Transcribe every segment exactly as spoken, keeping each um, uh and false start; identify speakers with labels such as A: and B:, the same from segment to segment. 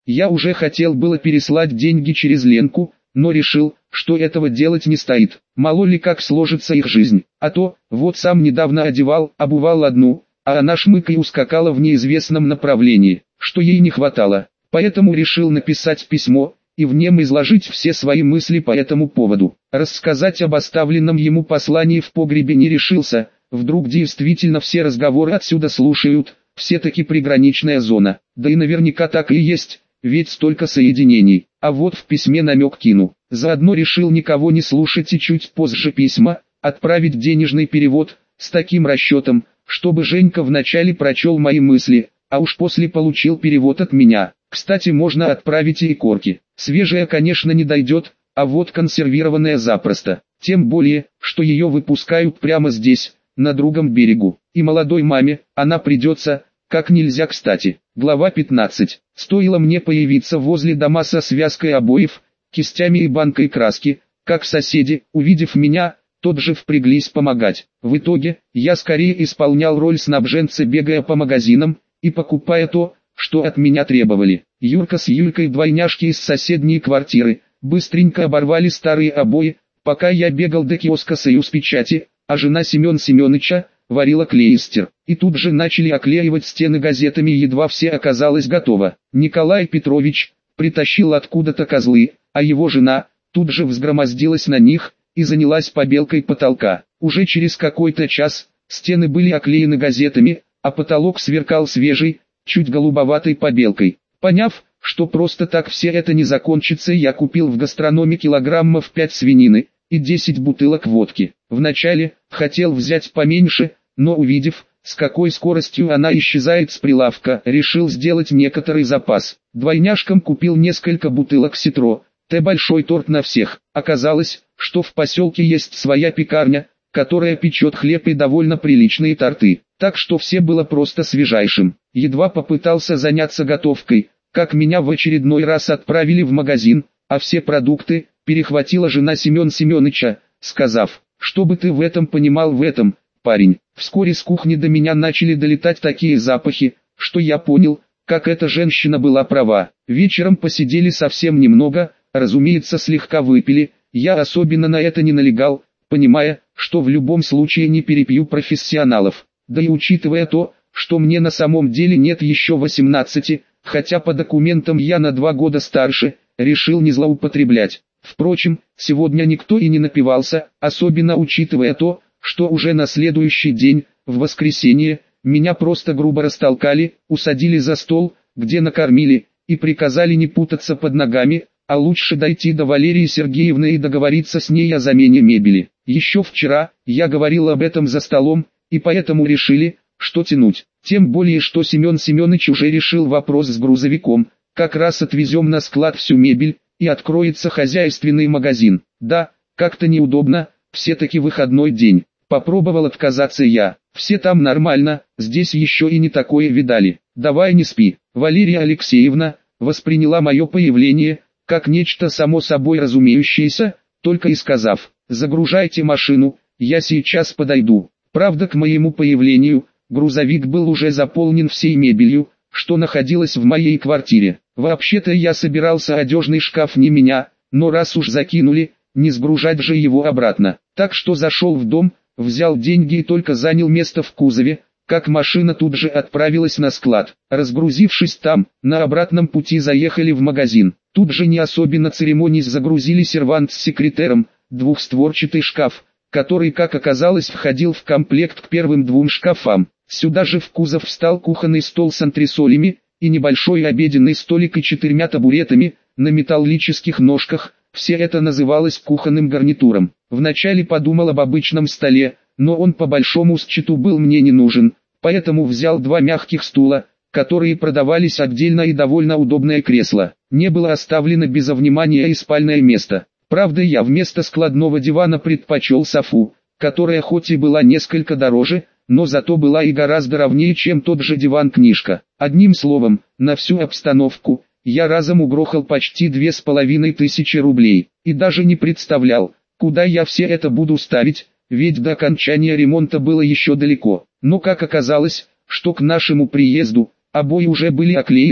A: Я уже хотел было переслать деньги через Ленку, но решил, что этого делать не стоит. Мало ли как сложится их жизнь. А то, вот сам недавно одевал, обувал одну, а она шмык и ускакала в неизвестном направлении, что ей не хватало. Поэтому решил написать письмо и в нем изложить все свои мысли по этому поводу. Рассказать об оставленном ему послании в погребе не решился, вдруг действительно все разговоры отсюда слушают, все-таки приграничная зона, да и наверняка так и есть, ведь столько соединений. А вот в письме намек кину. Заодно решил никого не слушать и чуть позже письма отправить денежный перевод, с таким расчетом, чтобы Женька вначале прочел мои мысли, а уж после получил перевод от меня. Кстати, можно отправить и корки. Свежая, конечно, не дойдет, а вот консервированная запросто. Тем более, что ее выпускают прямо здесь, на другом берегу. И молодой маме она придется, как нельзя кстати. Глава пятнадцать. Стоило мне появиться возле дома со связкой обоев, кистями и банкой краски, как соседи, увидев меня, тот же впряглись помогать. В итоге, я скорее исполнял роль снабженца, бегая по магазинам и покупая то, что от меня требовали. Юрка с Юлькой, двойняшки из соседней квартиры, быстренько оборвали старые обои, пока я бегал до киоска «Союзпечати», а жена Семен Семеныча варила клейстер. И тут же начали оклеивать стены газетами, едва все оказалось готово. Николай Петрович притащил откуда-то козлы, а его жена тут же взгромоздилась на них и занялась побелкой потолка. Уже через какой-то час стены были оклеены газетами, а потолок сверкал свежей, чуть голубоватой побелкой. Поняв, что просто так все это не закончится, я купил в гастрономе килограммов пять свинины и десять бутылок водки. Вначале хотел взять поменьше, но увидев, с какой скоростью она исчезает с прилавка, решил сделать некоторый запас. Двойняшкам купил несколько бутылок ситро, Т большой торт на всех. Оказалось, что в поселке есть своя пекарня, которая печет хлеб и довольно приличные торты. Так что все было просто свежайшим. Едва попытался заняться готовкой, как меня в очередной раз отправили в магазин, а все продукты перехватила жена Семен Семеныча, сказав, чтобы ты в этом понимал в этом, парень. Вскоре с кухни до меня начали долетать такие запахи, что я понял, как эта женщина была права. Вечером посидели совсем немного, разумеется слегка выпили, я особенно на это не налегал, понимая, что в любом случае не перепью профессионалов. Да и учитывая то, что мне на самом деле нет еще восемнадцати, хотя по документам я на два года старше, решил не злоупотреблять. Впрочем, сегодня никто и не напивался, особенно учитывая то, что уже на следующий день, в воскресенье, меня просто грубо растолкали, усадили за стол, где накормили, и приказали не путаться под ногами, а лучше дойти до Валерии Сергеевны и договориться с ней о замене мебели. Еще вчера я говорил об этом за столом, и поэтому решили, что тянуть. Тем более, что Семен Семенович уже решил вопрос с грузовиком, как раз отвезем на склад всю мебель, и откроется хозяйственный магазин. Да, как-то неудобно, все-таки выходной день. Попробовал отказаться я. Все там нормально, здесь еще и не такое видали. Давай не спи. Валерия Алексеевна восприняла мое появление как нечто само собой разумеющееся, только и сказав: загружайте машину, я сейчас подойду. Правда, к моему появлению грузовик был уже заполнен всей мебелью, что находилось в моей квартире. Вообще-то я собирался одежный шкаф не меня, но раз уж закинули, не сгружать же его обратно. Так что зашел в дом, взял деньги и только занял место в кузове, как машина тут же отправилась на склад. Разгрузившись там, на обратном пути заехали в магазин. Тут же не особенно церемонясь загрузили сервант с секретером, двухстворчатый шкаф, который, как оказалось, входил в комплект к первым двум шкафам. Сюда же в кузов встал кухонный стол с антресолями и небольшой обеденный столик и четырьмя табуретами на металлических ножках. Все это называлось кухонным гарнитуром. Вначале подумал об обычном столе, но он по большому счету был мне не нужен, поэтому взял два мягких стула, которые продавались отдельно, и довольно удобное кресло. Не было оставлено без внимания и спальное место. Правда, я вместо складного дивана предпочел софу, которая хоть и была несколько дороже, но зато была и гораздо ровнее, чем тот же диван-книжка. Одним словом, на всю обстановку я разом угрохал почти две с половиной тысячи рублей, и даже не представлял, куда я все это буду ставить, ведь до окончания ремонта было еще далеко. Но как оказалось, что к нашему приезду обои уже были оклеены,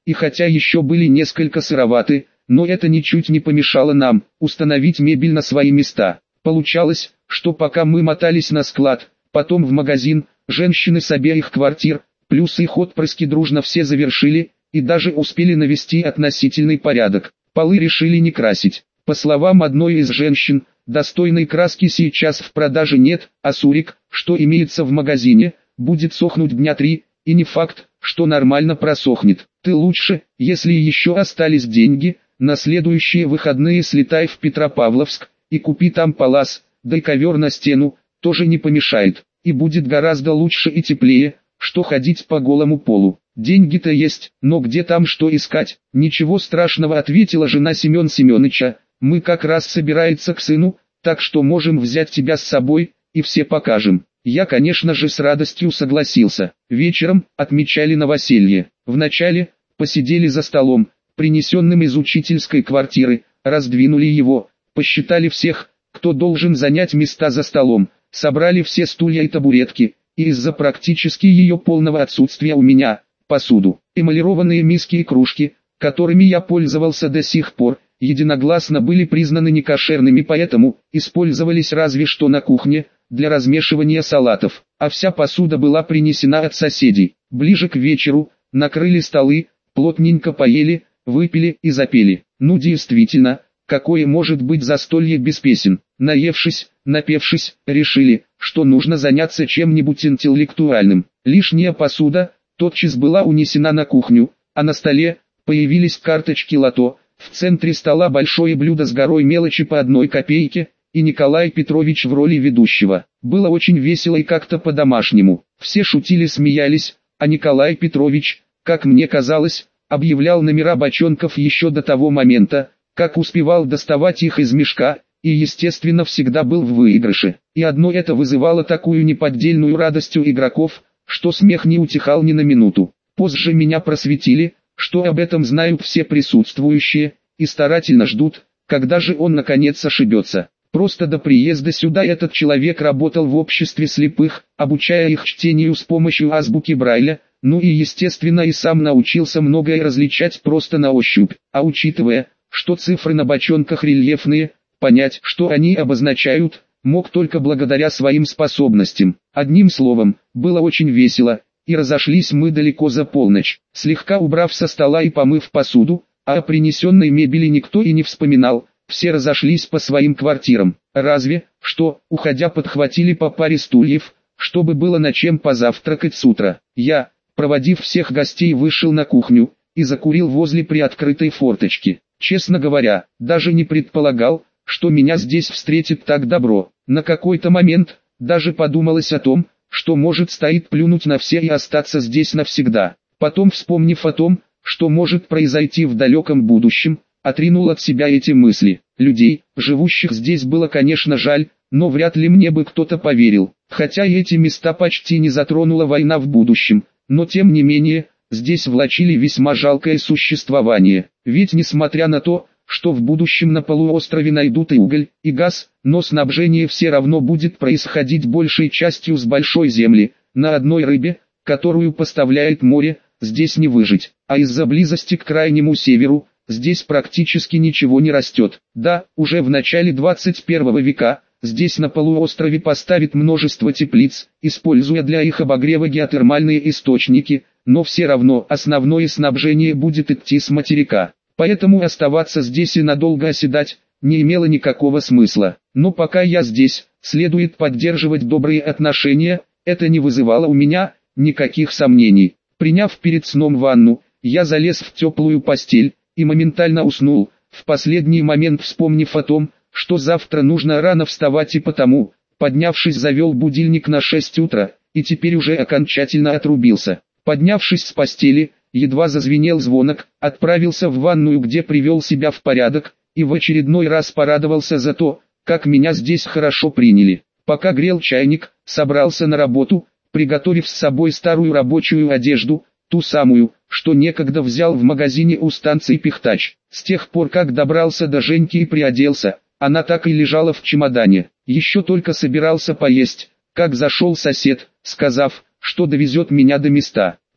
A: и хотя еще были несколько сыроваты, но это ничуть не помешало нам установить мебель на свои места. Получалось, что пока мы мотались на склад, потом в магазин, женщины с обеих квартир, плюс их отпрыски дружно все завершили, и даже успели навести относительный порядок. Полы решили не красить. По словам одной из женщин, достойной краски сейчас в продаже нет, а сурик, что имеется в магазине, будет сохнуть дня три, и не факт, что нормально просохнет. Ты лучше, если еще остались деньги, на следующие выходные слетай в Петропавловск, и купи там палас, да и ковер на стену, тоже не помешает, и будет гораздо лучше и теплее, что ходить по голому полу. Деньги-то есть, но где там что искать? Ничего страшного, ответила жена Семен Семеныча, мы как раз собирается к сыну, так что можем взять тебя с собой, и все покажем. Я, конечно же, с радостью согласился. Вечером отмечали новоселье. Вначале посидели за столом, принесенным из учительской квартиры, раздвинули его, посчитали всех, кто должен занять места за столом, собрали все стулья и табуретки, и из-за практически ее полного отсутствия у меня, посуду, эмалированные миски и кружки, которыми я пользовался до сих пор, единогласно были признаны некошерными, поэтому использовались разве что на кухне, для размешивания салатов, а вся посуда была принесена от соседей. Ближе к вечеру накрыли столы, плотненько поели, выпили и запели. Ну действительно, какое может быть застолье без песен? Наевшись, напевшись, решили, что нужно заняться чем-нибудь интеллектуальным. Лишняя посуда тотчас была унесена на кухню, а на столе появились карточки лото, в центре стола большое блюдо с горой мелочи по одной копейке, и Николай Петрович в роли ведущего. Было очень весело и как-то по-домашнему. Все шутили, смеялись, а Николай Петрович, как мне казалось, объявлял номера бочонков еще до того момента, как успевал доставать их из мешка, и естественно всегда был в выигрыше. И одно это вызывало такую неподдельную радость у игроков, что смех не утихал ни на минуту. Позже меня просветили, что об этом знают все присутствующие, и старательно ждут, когда же он наконец ошибется. Просто до приезда сюда этот человек работал в обществе слепых, обучая их чтению с помощью азбуки Брайля, ну и естественно и сам научился многое различать просто на ощупь, а учитывая, что цифры на бочонках рельефные, понять, что они обозначают, мог только благодаря своим способностям. Одним словом, было очень весело, и разошлись мы далеко за полночь, слегка убрав со стола и помыв посуду, а о принесенной мебели никто и не вспоминал. Все разошлись по своим квартирам, разве, что, уходя подхватили по паре стульев, чтобы было на чем позавтракать с утра. Я, проводив всех гостей, вышел на кухню и закурил возле приоткрытой форточки. Честно говоря, даже не предполагал, что меня здесь встретит так добро. На какой-то момент даже подумалось о том, что может стоит плюнуть на все и остаться здесь навсегда. Потом, вспомнив о том, что может произойти в далеком будущем, отринул от себя эти мысли. Людей, живущих здесь, было, конечно, жаль, но вряд ли мне бы кто-то поверил. Хотя и эти места почти не затронула война в будущем, но тем не менее, здесь влачили весьма жалкое существование. Ведь несмотря на то, что в будущем на полуострове найдут и уголь, и газ, но снабжение все равно будет происходить большей частью с большой земли. На одной рыбе, которую поставляет море, здесь не выжить, а из-за близости к крайнему северу, здесь практически ничего не растет. Да, уже в начале двадцать первого века, здесь на полуострове поставят множество теплиц, используя для их обогрева геотермальные источники, но все равно основное снабжение будет идти с материка. Поэтому оставаться здесь и надолго оседать, не имело никакого смысла. Но пока я здесь, следует поддерживать добрые отношения, это не вызывало у меня никаких сомнений. Приняв перед сном ванну, я залез в теплую постель и моментально уснул, в последний момент вспомнив о том, что завтра нужно рано вставать, и потому, поднявшись, завел будильник на шесть утра, и теперь уже окончательно отрубился. Поднявшись с постели, едва зазвенел звонок, отправился в ванную, где привел себя в порядок, и в очередной раз порадовался за то, как меня здесь хорошо приняли. Пока грел чайник, собрался на работу, приготовив с собой старую рабочую одежду, ту самую, что некогда взял в магазине у станции Пихтач. С тех пор, как добрался до Женьки и приоделся, она так и лежала в чемодане. Еще только собирался поесть, как зашел сосед, сказав, что довезет меня до места.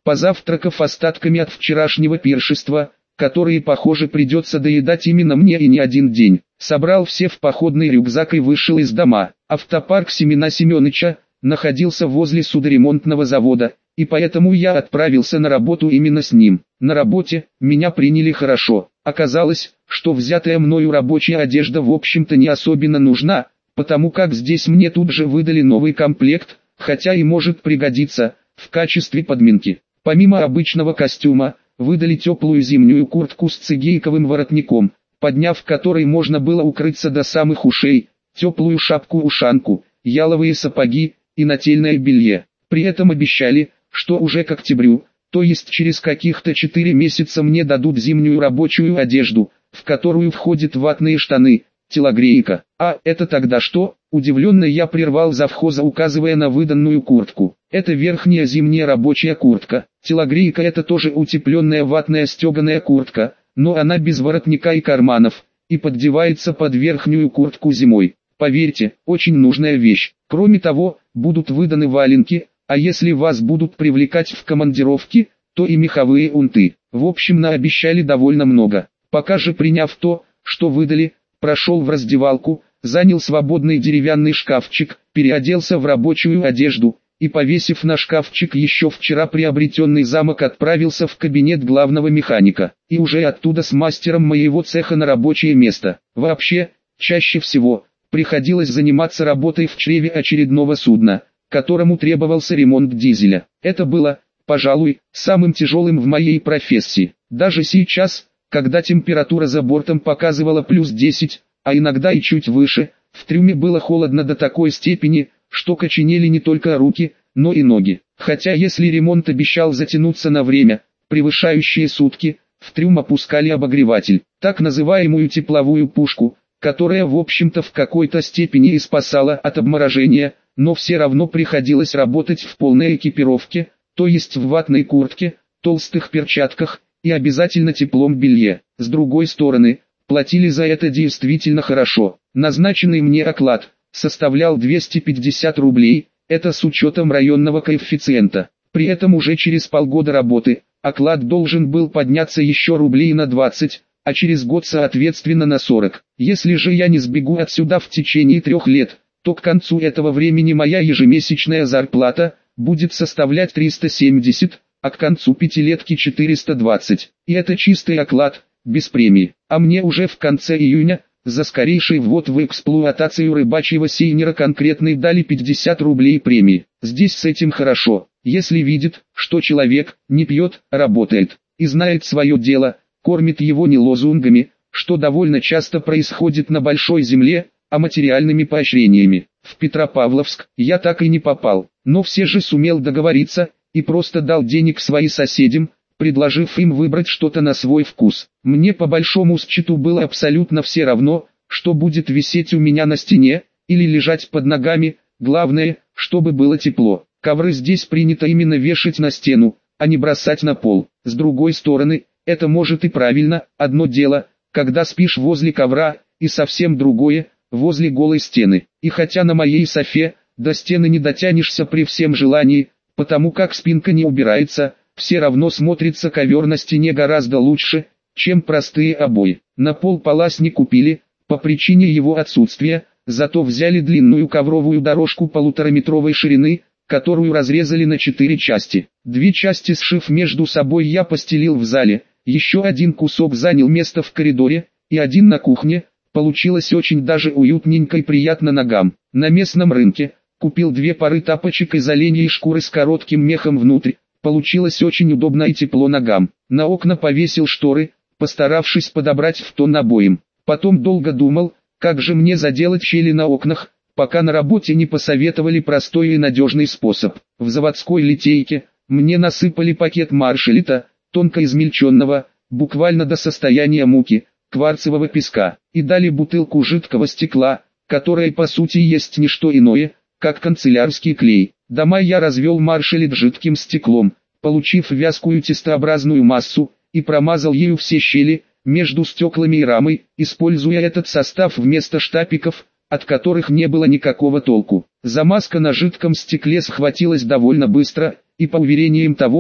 A: Позавтракав остатками от вчерашнего пиршества, которые, похоже, придется доедать именно мне и не один день, собрал все в походный рюкзак и вышел из дома. Автопарк Семена Семеныча находился возле судоремонтного завода, и поэтому я отправился на работу именно с ним. На работе меня приняли хорошо. Оказалось, что взятая мною рабочая одежда в общем-то не особенно нужна, потому как здесь мне тут же выдали новый комплект, хотя и может пригодиться в качестве подминки. Помимо обычного костюма, выдали теплую зимнюю куртку с цигейковым воротником, подняв которой можно было укрыться до самых ушей, теплую шапку-ушанку, яловые сапоги и нательное белье. При этом обещали, что уже к октябрю, то есть через каких-то четыре месяца мне дадут зимнюю рабочую одежду, в которую входят ватные штаны, телогрейка. А это тогда что? Удивленно я прервал завхоза, указывая на выданную куртку. Это верхняя зимняя рабочая куртка. Телогрейка — это тоже утепленная ватная стеганая куртка, но она без воротника и карманов, и поддевается под верхнюю куртку зимой. Поверьте, очень нужная вещь. Кроме того, будут выданы валенки, а если вас будут привлекать в командировки, то и меховые унты. В общем, наобещали довольно много. Пока же, приняв то, что выдали, прошел в раздевалку, занял свободный деревянный шкафчик, переоделся в рабочую одежду и, повесив на шкафчик еще вчера приобретенный замок, отправился в кабинет главного механика, и уже оттуда с мастером моего цеха на рабочее место. Вообще, чаще всего приходилось заниматься работой в чреве очередного судна, которому требовался ремонт дизеля. Это было, пожалуй, самым тяжелым в моей профессии. Даже сейчас, когда температура за бортом показывала плюс десять, а иногда и чуть выше, в трюме было холодно до такой степени, что коченели не только руки, но и ноги. Хотя если ремонт обещал затянуться на время, превышающее сутки, в трюм опускали обогреватель, так называемую тепловую пушку, которая в общем-то в какой-то степени и спасала от обморожения, но все равно приходилось работать в полной экипировке, то есть в ватной куртке, толстых перчатках и обязательно теплом белье. С другой стороны, платили за это действительно хорошо. Назначенный мне оклад составлял двести пятьдесят рублей, это с учетом районного коэффициента. При этом уже через полгода работы оклад должен был подняться еще рублей на двадцать, а через год соответственно на сорок. Если же я не сбегу отсюда в течение трех лет, то к концу этого времени моя ежемесячная зарплата будет составлять триста семьдесят, а к концу пятилетки четыреста двадцать. И это чистый оклад, без премии. А мне уже в конце июня, за скорейший ввод в эксплуатацию рыбачьего сейнера конкретной дали пятьдесят рублей премии. Здесь с этим хорошо, если видит, что человек не пьет, работает, и знает свое дело, кормит его не лозунгами, что довольно часто происходит на большой земле, а материальными поощрениями. В Петропавловск я так и не попал, но все же сумел договориться, и просто дал денег своим соседям, предложив им выбрать что-то на свой вкус. Мне по большому счету было абсолютно все равно, что будет висеть у меня на стене, или лежать под ногами, главное, чтобы было тепло. Ковры здесь принято именно вешать на стену, а не бросать на пол. С другой стороны, это может и правильно, одно дело, когда спишь возле ковра, и совсем другое, возле голой стены. И хотя на моей софе, до стены не дотянешься при всем желании, потому как спинка не убирается, все равно смотрится ковер на стене гораздо лучше, чем простые обои. На пол палас не купили, по причине его отсутствия, зато взяли длинную ковровую дорожку полутораметровой ширины, которую разрезали на четыре части. Две части сшив между собой я постелил в зале, еще один кусок занял место в коридоре, и один на кухне. Получилось очень даже уютненько и приятно ногам. На местном рынке купил две пары тапочек из оленьей шкуры с коротким мехом внутрь. Получилось очень удобно и тепло ногам. На окна повесил шторы, постаравшись подобрать в тон обоим. Потом долго думал, как же мне заделать щели на окнах, пока на работе не посоветовали простой и надежный способ. В заводской литейке мне насыпали пакет маршалита, тонко измельченного, буквально до состояния муки, кварцевого песка, и дали бутылку жидкого стекла, которая по сути есть не что иное, как канцелярский клей. Дома я развел маршалит жидким стеклом, получив вязкую тестообразную массу, и промазал ею все щели между стеклами и рамой, используя этот состав вместо штапиков, от которых не было никакого толку. Замазка на жидком стекле схватилась довольно быстро, и по уверениям того,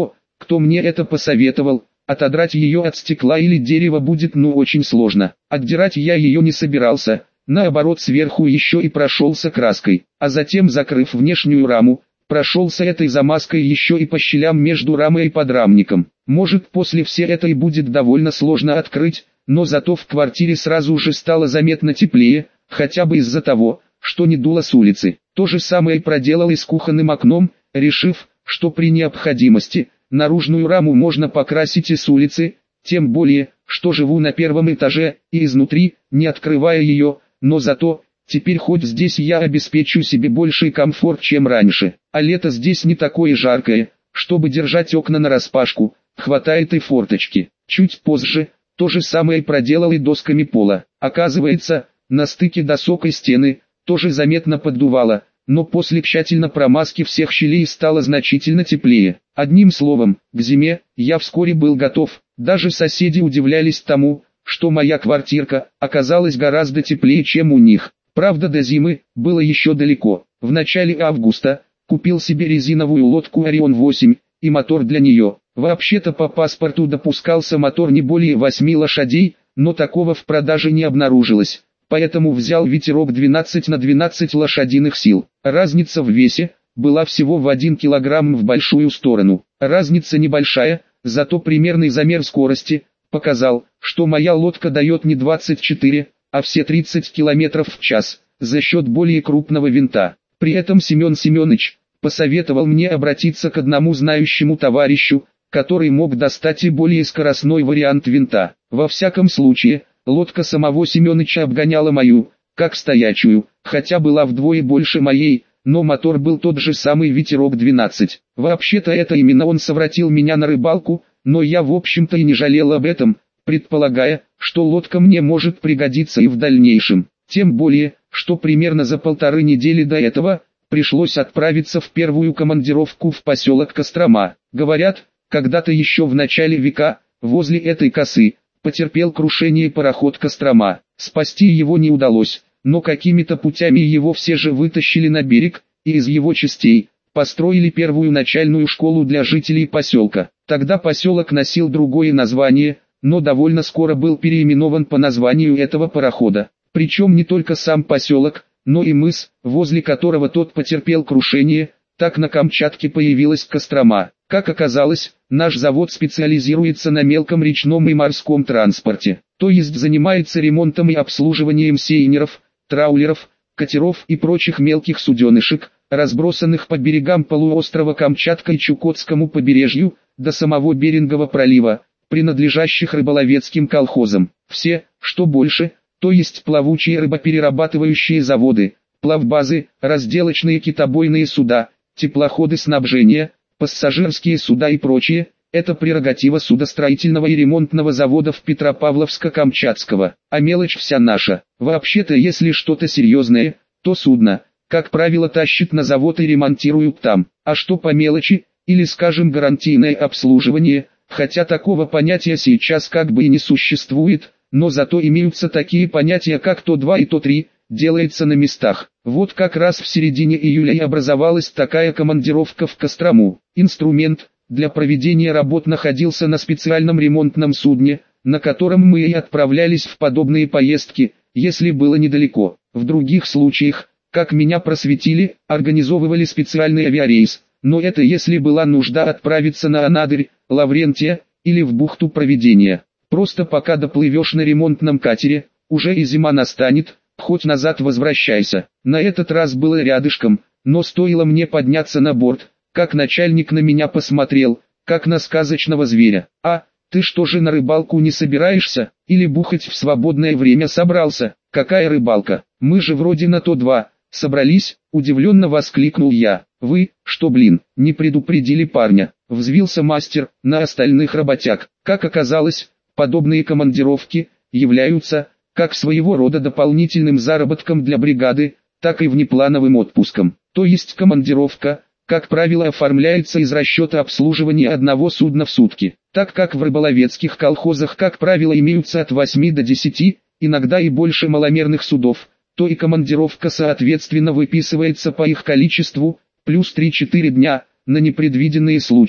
A: кто мне это посоветовал. Отодрать ее от стекла или дерева будет ну очень сложно. Отдирать я ее не собирался, наоборот сверху еще и прошелся краской, а затем, закрыв внешнюю раму, прошелся этой замазкой еще и по щелям между рамой и подрамником. Может, после всей этой будет довольно сложно открыть, но зато в квартире сразу же стало заметно теплее, хотя бы из-за того, что не дуло с улицы. То же самое проделал и с кухонным окном, решив, что при необходимости наружную раму можно покрасить и с улицы, тем более, что живу на первом этаже и изнутри, не открывая ее, но зато, теперь хоть здесь я обеспечу себе больший комфорт, чем раньше. А лето здесь не такое жаркое, чтобы держать окна нараспашку, хватает и форточки. Чуть позже, то же самое проделал и досками пола. Оказывается, на стыке досок и стены, тоже заметно поддувало, но после тщательно промазки всех щелей стало значительно теплее. Одним словом, к зиме я вскоре был готов. Даже соседи удивлялись тому, что моя квартирка оказалась гораздо теплее, чем у них. Правда, до зимы было еще далеко. В начале августа купил себе резиновую лодку Орион восемь и мотор для нее. Вообще-то по паспорту допускался мотор не более восьми лошадей, но такого в продаже не обнаружилось. Поэтому взял ветерок двенадцать на двенадцать лошадиных сил. Разница в весе была всего в один килограмм в большую сторону. Разница небольшая, зато примерный замер скорости показал, что моя лодка дает не двадцать четыре, а все тридцать километров в час, за счет более крупного винта. При этом Семен Семенович посоветовал мне обратиться к одному знающему товарищу, который мог достать и более скоростной вариант винта. Во всяком случае, лодка самого Семеновича обгоняла мою, как стоячую, хотя была вдвое больше моей, но мотор был тот же самый ветерок двенадцать. Вообще-то это именно он совратил меня на рыбалку, но я в общем-то и не жалел об этом, предполагая, что лодка мне может пригодиться и в дальнейшем. Тем более, что примерно за полторы недели до этого пришлось отправиться в первую командировку в поселок Кострома. Говорят, когда-то еще в начале века, возле этой косы, потерпел крушение пароход Кострома. Спасти его не удалось, но какими-то путями его все же вытащили на берег, и из его частей построили первую начальную школу для жителей поселка. Тогда поселок носил другое название, но довольно скоро был переименован по названию этого парохода. Причем не только сам поселок, но и мыс, возле которого тот потерпел крушение. Так на Камчатке появилась Кострома. Как оказалось, наш завод специализируется на мелком речном и морском транспорте, то есть занимается ремонтом и обслуживанием сейнеров, траулеров, катеров и прочих мелких суденышек, разбросанных по берегам полуострова Камчатка и Чукотскому побережью, до самого Берингового пролива, принадлежащих рыболовецким колхозам. Все, что больше, то есть плавучие рыбоперерабатывающие заводы, плавбазы, разделочные китобойные суда, теплоходы снабжения, пассажирские суда и прочее, это прерогатива судостроительного и ремонтного заводов Петропавловска-Камчатского, а мелочь вся наша. Вообще-то, если что-то серьезное, то судно, как правило, тащит на завод и ремонтируют там, а что по мелочи, или скажем гарантийное обслуживание, хотя такого понятия сейчас как бы и не существует, но зато имеются такие понятия как то два и то три, делается на местах. Вот как раз в середине июля и образовалась такая командировка в Кострому. Инструмент для проведения работ находился на специальном ремонтном судне, на котором мы и отправлялись в подобные поездки, если было недалеко. В других случаях, как меня просветили, организовывали специальный авиарейс, но это если была нужда отправиться на Анадырь, Лаврентия, или в бухту Провидения. Просто пока доплывешь на ремонтном катере, уже и зима настанет, хоть назад возвращайся. На этот раз было рядышком, но стоило мне подняться на борт, как начальник на меня посмотрел, как на сказочного зверя. «А, ты что же на рыбалку не собираешься, или бухать в свободное время собрался? Какая рыбалка? Мы же вроде на то два собрались», удивленно воскликнул я. «Вы, что блин, не предупредили парня?» Взвился мастер на остальных работяг. Как оказалось, подобные командировки являются как своего рода дополнительным заработком для бригады, так и внеплановым отпуском. То есть командировка, как правило, оформляется из расчета обслуживания одного судна в сутки. Так как в рыболовецких колхозах, как правило, имеются от восьми до десяти, иногда и больше маломерных судов, то и командировка соответственно выписывается по их количеству, плюс три-четыре дня, на непредвиденные случаи.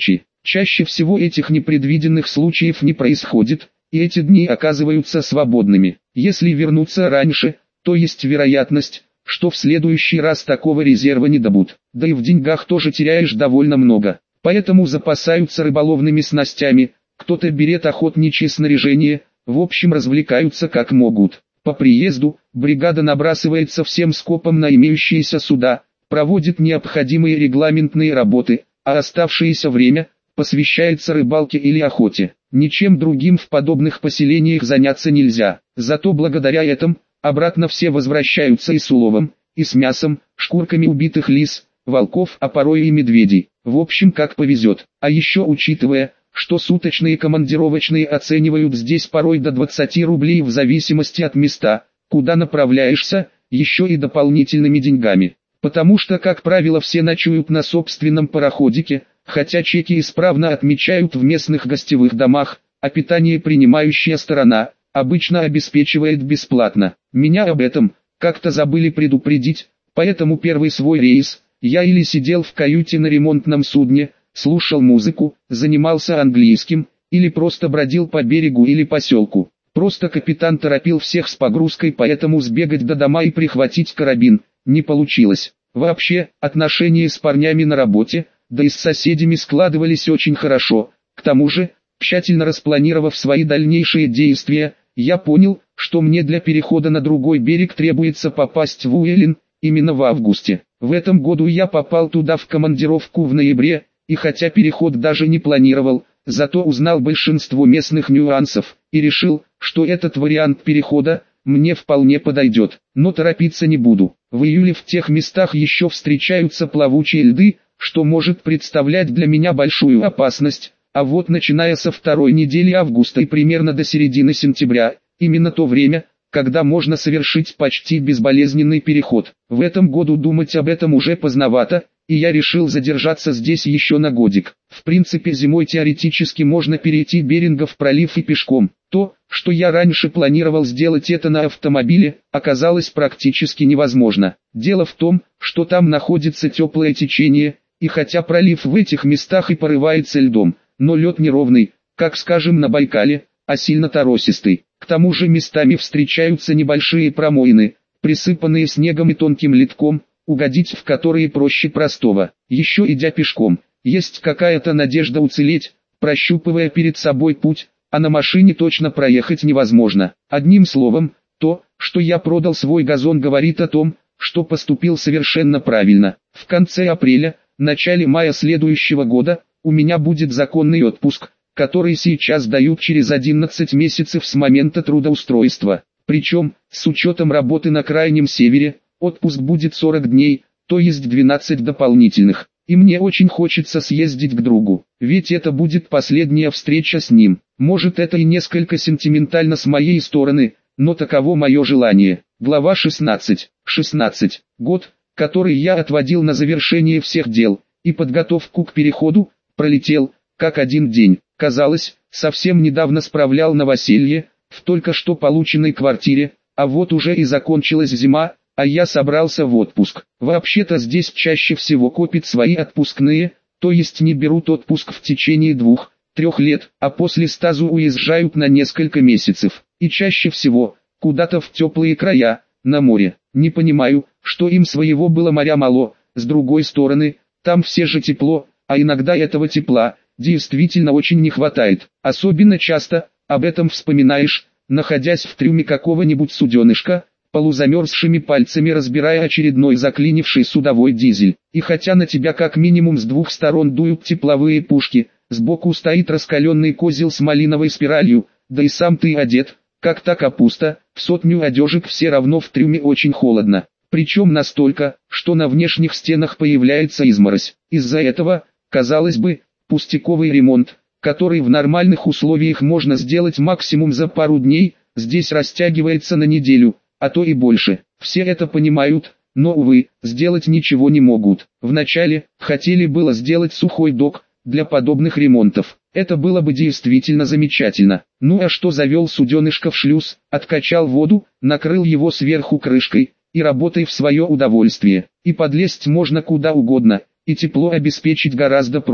A: Чаще всего этих непредвиденных случаев не происходит, и эти дни оказываются свободными. Если вернуться раньше, то есть вероятность, что в следующий раз такого резерва не дадут. Да и в деньгах тоже теряешь довольно много. Поэтому запасаются рыболовными снастями, кто-то берет охотничье снаряжение, в общем развлекаются как могут. По приезду, бригада набрасывается всем скопом на имеющиеся суда, проводит необходимые регламентные работы, а оставшееся время посвящается рыбалке или охоте. Ничем другим в подобных поселениях заняться нельзя. Зато благодаря этому, обратно все возвращаются и с уловом, и с мясом, шкурками убитых лис, волков, а порой и медведей. В общем, как повезет. А еще учитывая, что суточные командировочные оценивают здесь порой до двадцати рублей в зависимости от места, куда направляешься, еще и дополнительными деньгами. Потому что, как правило, все ночуют на собственном пароходике, хотя чеки исправно отмечают в местных гостевых домах, а питание принимающая сторона обычно обеспечивает бесплатно. Меня об этом как-то забыли предупредить, поэтому первый свой рейс я или сидел в каюте на ремонтном судне, слушал музыку, занимался английским, или просто бродил по берегу или поселку. Просто капитан торопил всех с погрузкой, поэтому сбегать до дома и прихватить карабин не получилось. Вообще, отношения с парнями на работе, да и с соседями складывались очень хорошо. К тому же, тщательно распланировав свои дальнейшие действия, я понял, что мне для перехода на другой берег требуется попасть в Уэллин, именно в августе. В этом году я попал туда в командировку в ноябре, и хотя переход даже не планировал, зато узнал большинство местных нюансов, и решил, что этот вариант перехода мне вполне подойдет. Но торопиться не буду. В июле в тех местах еще встречаются плавучие льды, что может представлять для меня большую опасность, а вот начиная со второй недели августа и примерно до середины сентября, именно то время, когда можно совершить почти безболезненный переход. В этом году думать об этом уже поздновато, и я решил задержаться здесь еще на годик. В принципе, зимой теоретически можно перейти Берингов пролив и пешком. То, что я раньше планировал сделать это на автомобиле, оказалось практически невозможно. Дело в том, что там находится теплое течение, и хотя пролив в этих местах и порывается льдом, но лед неровный, как скажем на Байкале, а сильно торосистый. К тому же местами встречаются небольшие промоины, присыпанные снегом и тонким ледком, угодить в которые проще простого. Еще идя пешком, есть какая-то надежда уцелеть, прощупывая перед собой путь, а на машине точно проехать невозможно. Одним словом, то, что я продал свой газон, говорит о том, что поступил совершенно правильно. В конце апреля, начале мая следующего года, у меня будет законный отпуск, который сейчас дают через одиннадцать месяцев с момента трудоустройства. Причем, с учетом работы на крайнем севере, отпуск будет сорок дней, то есть двенадцать дополнительных. И мне очень хочется съездить к другу, ведь это будет последняя встреча с ним. Может, это и несколько сентиментально с моей стороны, но таково мое желание. Глава шестнадцать. шестнадцать. Год, который я отводил на завершение всех дел и подготовку к переходу, пролетел, как один день. Казалось, совсем недавно справлял новоселье, в только что полученной квартире, а вот уже и закончилась зима, а я собрался в отпуск. Вообще-то здесь чаще всего копят свои отпускные, то есть не берут отпуск в течение двух, трех лет, а после стажа уезжают на несколько месяцев. И чаще всего, куда-то в теплые края, на море. Не понимаю, что им своего было моря мало, с другой стороны, там все же тепло, а иногда этого тепла действительно очень не хватает. Особенно часто об этом вспоминаешь, находясь в трюме какого-нибудь суденышка, полузамерзшими пальцами разбирая очередной заклинивший судовой дизель. И хотя на тебя как минимум с двух сторон дуют тепловые пушки, сбоку стоит раскаленный козел с малиновой спиралью, да и сам ты одет, как та капуста, в сотню одежек, все равно в трюме очень холодно. Причем настолько, что на внешних стенах появляется изморозь. Из-за этого, казалось бы, пустяковый ремонт, который в нормальных условиях можно сделать максимум за пару дней, здесь растягивается на неделю, а то и больше. Все это понимают, но, увы, сделать ничего не могут. Вначале, хотели было сделать сухой док для подобных ремонтов. Это было бы действительно замечательно. Ну а что, завел суденышко в шлюз, откачал воду, накрыл его сверху крышкой, и работай в свое удовольствие. И подлезть можно куда угодно, и тепло обеспечить гораздо проще.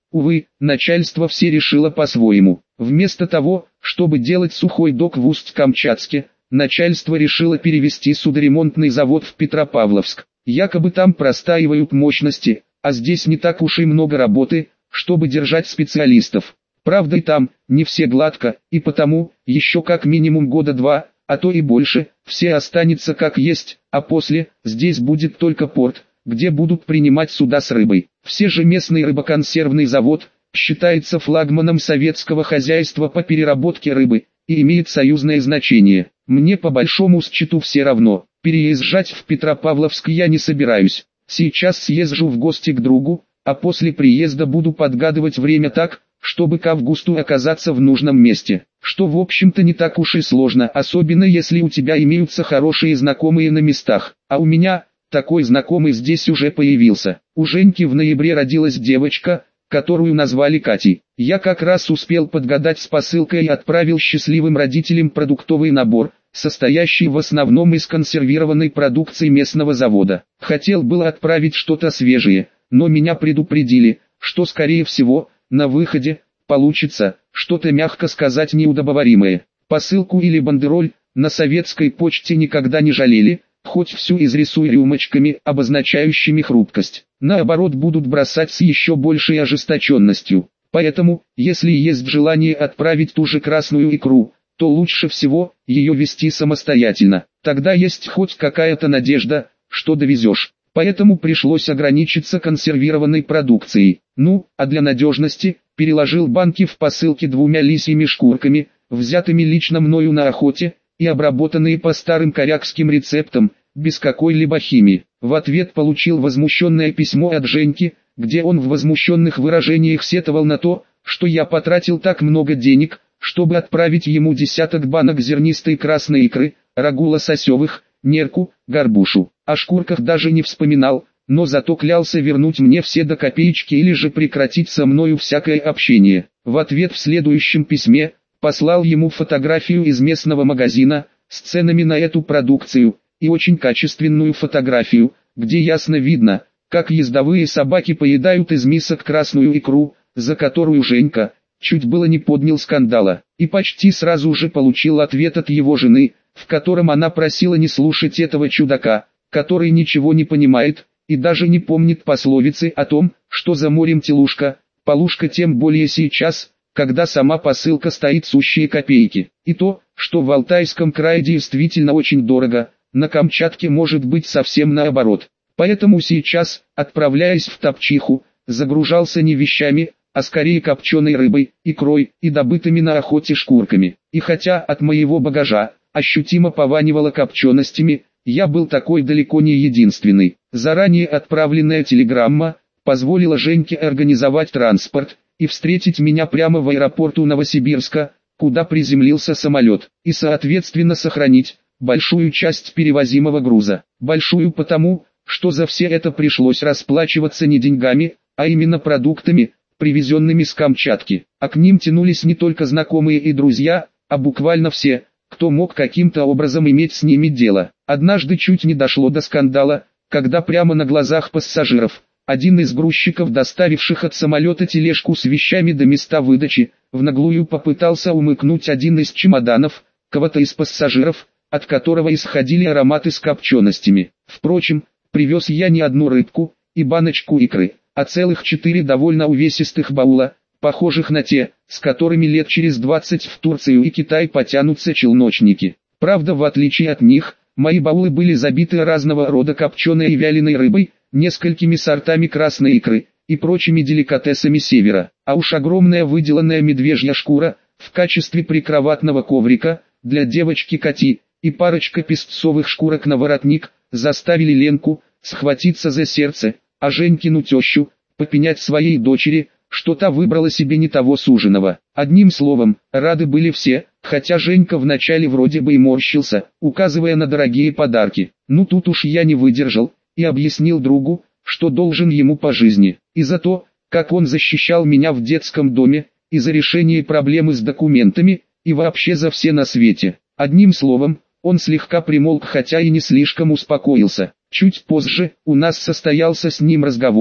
A: Увы, начальство все решило по-своему. Вместо того, чтобы делать сухой док в Усть-Камчатске, начальство решило перевести судоремонтный завод в Петропавловск. Якобы там простаивают мощности, а здесь не так уж и много работы, чтобы держать специалистов. Правда и там, не все гладко, и потому, еще как минимум года два, а то и больше, все останется как есть, а после, здесь будет только порт, где будут принимать суда с рыбой. Все же местный рыбоконсервный завод считается флагманом советского хозяйства по переработке рыбы и имеет союзное значение. Мне по большому счету все равно, переезжать в Петропавловск я не собираюсь. Сейчас съезжу в гости к другу, а после приезда буду подгадывать время так, чтобы к августу оказаться в нужном месте. Что в общем-то не так уж и сложно, особенно если у тебя имеются хорошие знакомые на местах. А у меня такой знакомый здесь уже появился. У Женьки в ноябре родилась девочка, которую назвали Катей. Я как раз успел подгадать с посылкой и отправил счастливым родителям продуктовый набор, состоящий в основном из консервированной продукции местного завода. Хотел было отправить что-то свежее, но меня предупредили, что скорее всего, на выходе, получится, что-то мягко сказать неудобоваримое. Посылку или бандероль, на советской почте никогда не жалели, хоть всю изрисуй рюмочками, обозначающими хрупкость. Наоборот будут бросать с еще большей ожесточенностью. Поэтому, если есть желание отправить ту же красную икру, то лучше всего ее везти самостоятельно. Тогда есть хоть какая-то надежда, что довезешь. Поэтому пришлось ограничиться консервированной продукцией. Ну, а для надежности, переложил банки в посылке двумя лисьими шкурками, взятыми лично мною на охоте, и обработанные по старым корякским рецептам, без какой-либо химии. В ответ получил возмущенное письмо от Женьки, где он в возмущенных выражениях сетовал на то, что я потратил так много денег, чтобы отправить ему десяток банок зернистой красной икры, рагу лососевых, нерку, горбушу. О шкурках даже не вспоминал, но зато клялся вернуть мне все до копеечки или же прекратить со мною всякое общение. В ответ в следующем письме послал ему фотографию из местного магазина с ценами на эту продукцию и очень качественную фотографию, где ясно видно, как ездовые собаки поедают из мисок красную икру, за которую Женька чуть было не поднял скандала, и почти сразу же получил ответ от его жены, в котором она просила не слушать этого чудака, который ничего не понимает и даже не помнит пословицы о том, что за морем телушка, полушка, тем более сейчас, когда сама посылка стоит сущие копейки. И то, что в Алтайском крае действительно очень дорого, на Камчатке может быть совсем наоборот. Поэтому сейчас, отправляясь в Топчиху, загружался не вещами, а скорее копченой рыбой, икрой и добытыми на охоте шкурками. И хотя от моего багажа ощутимо пованивало копченостями, я был такой далеко не единственный. Заранее отправленная телеграмма позволила Женьке организовать транспорт и встретить меня прямо в аэропорту Новосибирска, куда приземлился самолет, и соответственно сохранить большую часть перевозимого груза. Большую потому, что за все это пришлось расплачиваться не деньгами, а именно продуктами, привезенными с Камчатки. А к ним тянулись не только знакомые и друзья, а буквально все, кто мог каким-то образом иметь с ними дело. Однажды чуть не дошло до скандала, когда прямо на глазах пассажиров, один из грузчиков, доставивших от самолета тележку с вещами до места выдачи, в наглую попытался умыкнуть один из чемоданов, кого-то из пассажиров, от которого исходили ароматы с копченостями. Впрочем, привез я не одну рыбку и баночку икры, а целых четыре довольно увесистых баула, похожих на те, с которыми лет через двадцать в Турцию и Китай потянутся челночники. Правда, в отличие от них, мои баулы были забиты разного рода копченой и вяленой рыбой, несколькими сортами красной икры и прочими деликатесами севера. А уж огромная выделанная медвежья шкура в качестве прикроватного коврика для девочки Кати и парочка песцовых шкурок на воротник заставили Ленку схватиться за сердце, а Женькину тещу попенять своей дочери, что та выбрала себе не того суженого. Одним словом, рады были все, хотя Женька вначале вроде бы и морщился, указывая на дорогие подарки. Ну тут уж я не выдержал и объяснил другу, что должен ему по жизни, и за то, как он защищал меня в детском доме, и за решение проблемы с документами, и вообще за все на свете. Одним словом, он слегка примолк, хотя и не слишком успокоился. Чуть позже у нас состоялся с ним разговор,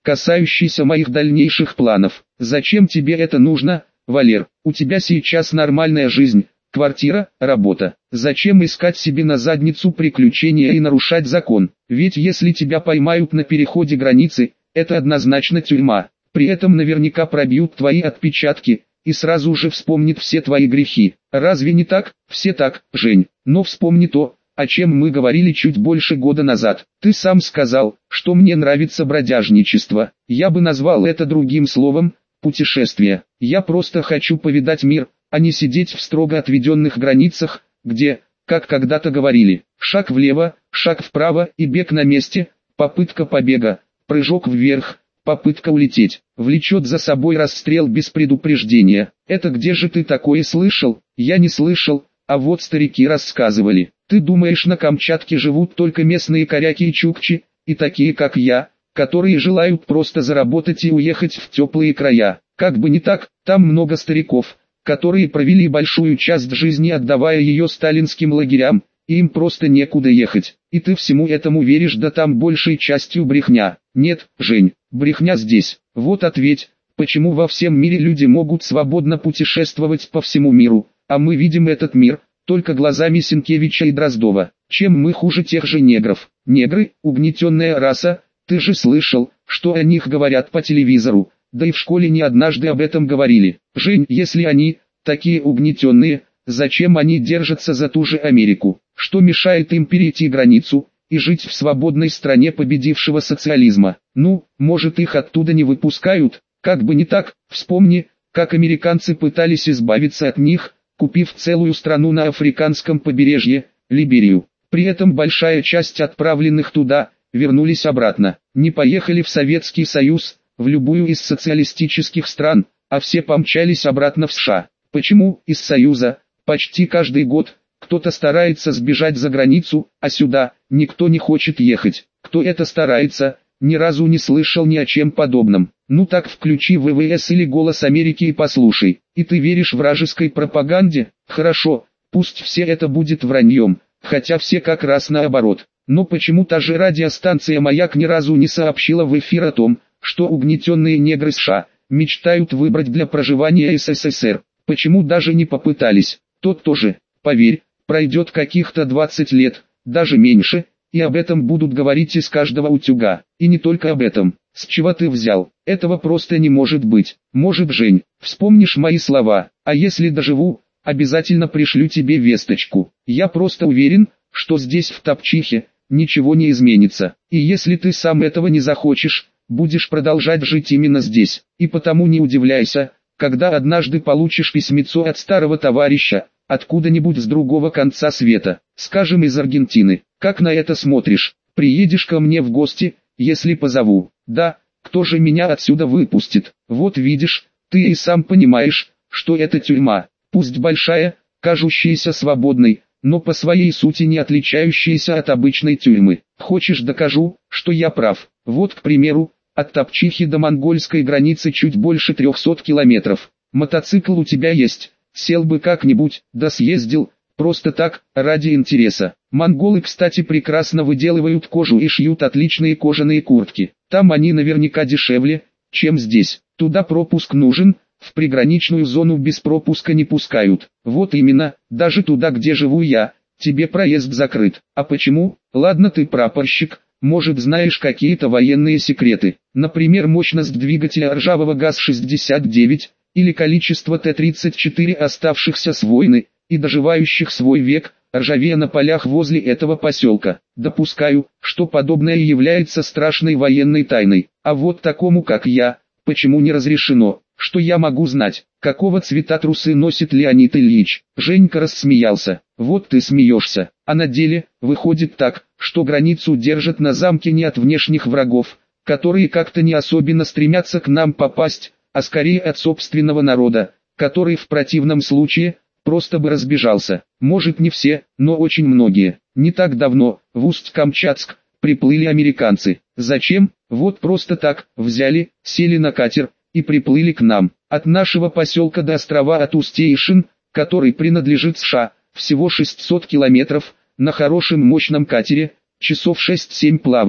A: касающийся моих дальнейших планов. Зачем тебе это нужно, Валер? У тебя сейчас нормальная жизнь, квартира, работа. Зачем искать себе на задницу приключения и нарушать закон? Ведь если тебя поймают на переходе границы, это однозначно тюрьма. При этом наверняка пробьют твои отпечатки и сразу же вспомнят все твои грехи. Разве не так? Все так, Жень. Но вспомни то, о чем мы говорили чуть больше года назад. Ты сам сказал, что мне нравится бродяжничество. Я бы назвал это другим словом – путешествие. Я просто хочу повидать мир, а не сидеть в строго отведенных границах, где, как когда-то говорили, шаг влево, шаг вправо и бег на месте, попытка побега, прыжок вверх, попытка улететь, влечет за собой расстрел без предупреждения. Это где же ты такое слышал? Я не слышал, а вот старики рассказывали. Ты думаешь, на Камчатке живут только местные коряки и чукчи, и такие как я, которые желают просто заработать и уехать в теплые края? Как бы не так, там много стариков, которые провели большую часть жизни, отдавая ее сталинским лагерям, и им просто некуда ехать. И ты всему этому веришь, да там большей частью брехня. Нет, Жень, брехня здесь. Вот ответь, почему во всем мире люди могут свободно путешествовать по всему миру, а мы видим этот мир только глазами Сенкевича и Дроздова. Чем мы хуже тех же негров? Негры – угнетенная раса, ты же слышал, что о них говорят по телевизору, да и в школе не однажды об этом говорили. Жень, если они такие угнетенные, зачем они держатся за ту же Америку? Что мешает им перейти границу и жить в свободной стране победившего социализма? Ну, может, их оттуда не выпускают? Как бы не так, вспомни, как американцы пытались избавиться от них, купив целую страну на африканском побережье, Либерию. При этом большая часть отправленных туда вернулись обратно. Не поехали в Советский Союз, в любую из социалистических стран, а все помчались обратно в США. Почему из Союза? Почти каждый год кто-то старается сбежать за границу, а сюда никто не хочет ехать. Кто это старается, ни разу не слышал ни о чем подобном. Ну так включи вэ вэ эс или «Голос Америки» и послушай. И ты веришь вражеской пропаганде? Хорошо, пусть все это будет враньем, хотя все как раз наоборот. Но почему та же радиостанция «Маяк» ни разу не сообщила в эфир о том, что угнетенные негры США мечтают выбрать для проживания эс эс эс эр? Почему даже не попытались? Тот тоже, поверь, пройдет каких-то двадцать лет, даже меньше, и об этом будут говорить из каждого утюга. И не только об этом. С чего ты взял? Этого просто не может быть. Может, Жень, вспомнишь мои слова, а если доживу, обязательно пришлю тебе весточку. Я просто уверен, что здесь в Топчихе ничего не изменится. И если ты сам этого не захочешь, будешь продолжать жить именно здесь. И потому не удивляйся, когда однажды получишь письмецо от старого товарища, откуда-нибудь с другого конца света, скажем из Аргентины. Как на это смотришь? Приедешь ко мне в гости, если позову? Да, кто же меня отсюда выпустит? Вот видишь, ты и сам понимаешь, что это тюрьма, пусть большая, кажущаяся свободной, но по своей сути не отличающаяся от обычной тюрьмы. Хочешь, докажу, что я прав? Вот, к примеру, от Топчихи до монгольской границы чуть больше трехсот километров. Мотоцикл у тебя есть, сел бы как-нибудь, да съездил, просто так, ради интереса. Монголы, кстати, прекрасно выделывают кожу и шьют отличные кожаные куртки. Там они наверняка дешевле, чем здесь. Туда пропуск нужен, в приграничную зону без пропуска не пускают. Вот именно, даже туда, где живу я, тебе проезд закрыт. А почему? Ладно, ты прапорщик, может, знаешь какие-то военные секреты. Например, мощность двигателя ржавого ГАЗ шестьдесят девять, или количество Т тридцать четыре оставшихся с войны и доживающих свой век, ржавея на полях возле этого поселка. Допускаю, что подобное является страшной военной тайной. А вот такому, как я, почему не разрешено? Что я могу знать? Какого цвета трусы носит Леонид Ильич? Женька рассмеялся. Вот ты смеешься. А на деле, выходит так, что границу держат на замке не от внешних врагов, которые как-то не особенно стремятся к нам попасть, а скорее от собственного народа, который в противном случае просто бы разбежался. Может, не все, но очень многие. Не так давно, в Усть-Камчатск, приплыли американцы. Зачем? Вот просто так, взяли, сели на катер и приплыли к нам. От нашего поселка до острова от Устейшин, который принадлежит США, всего шестьсот километров, на хорошем мощном катере, часов шесть-семь плавания.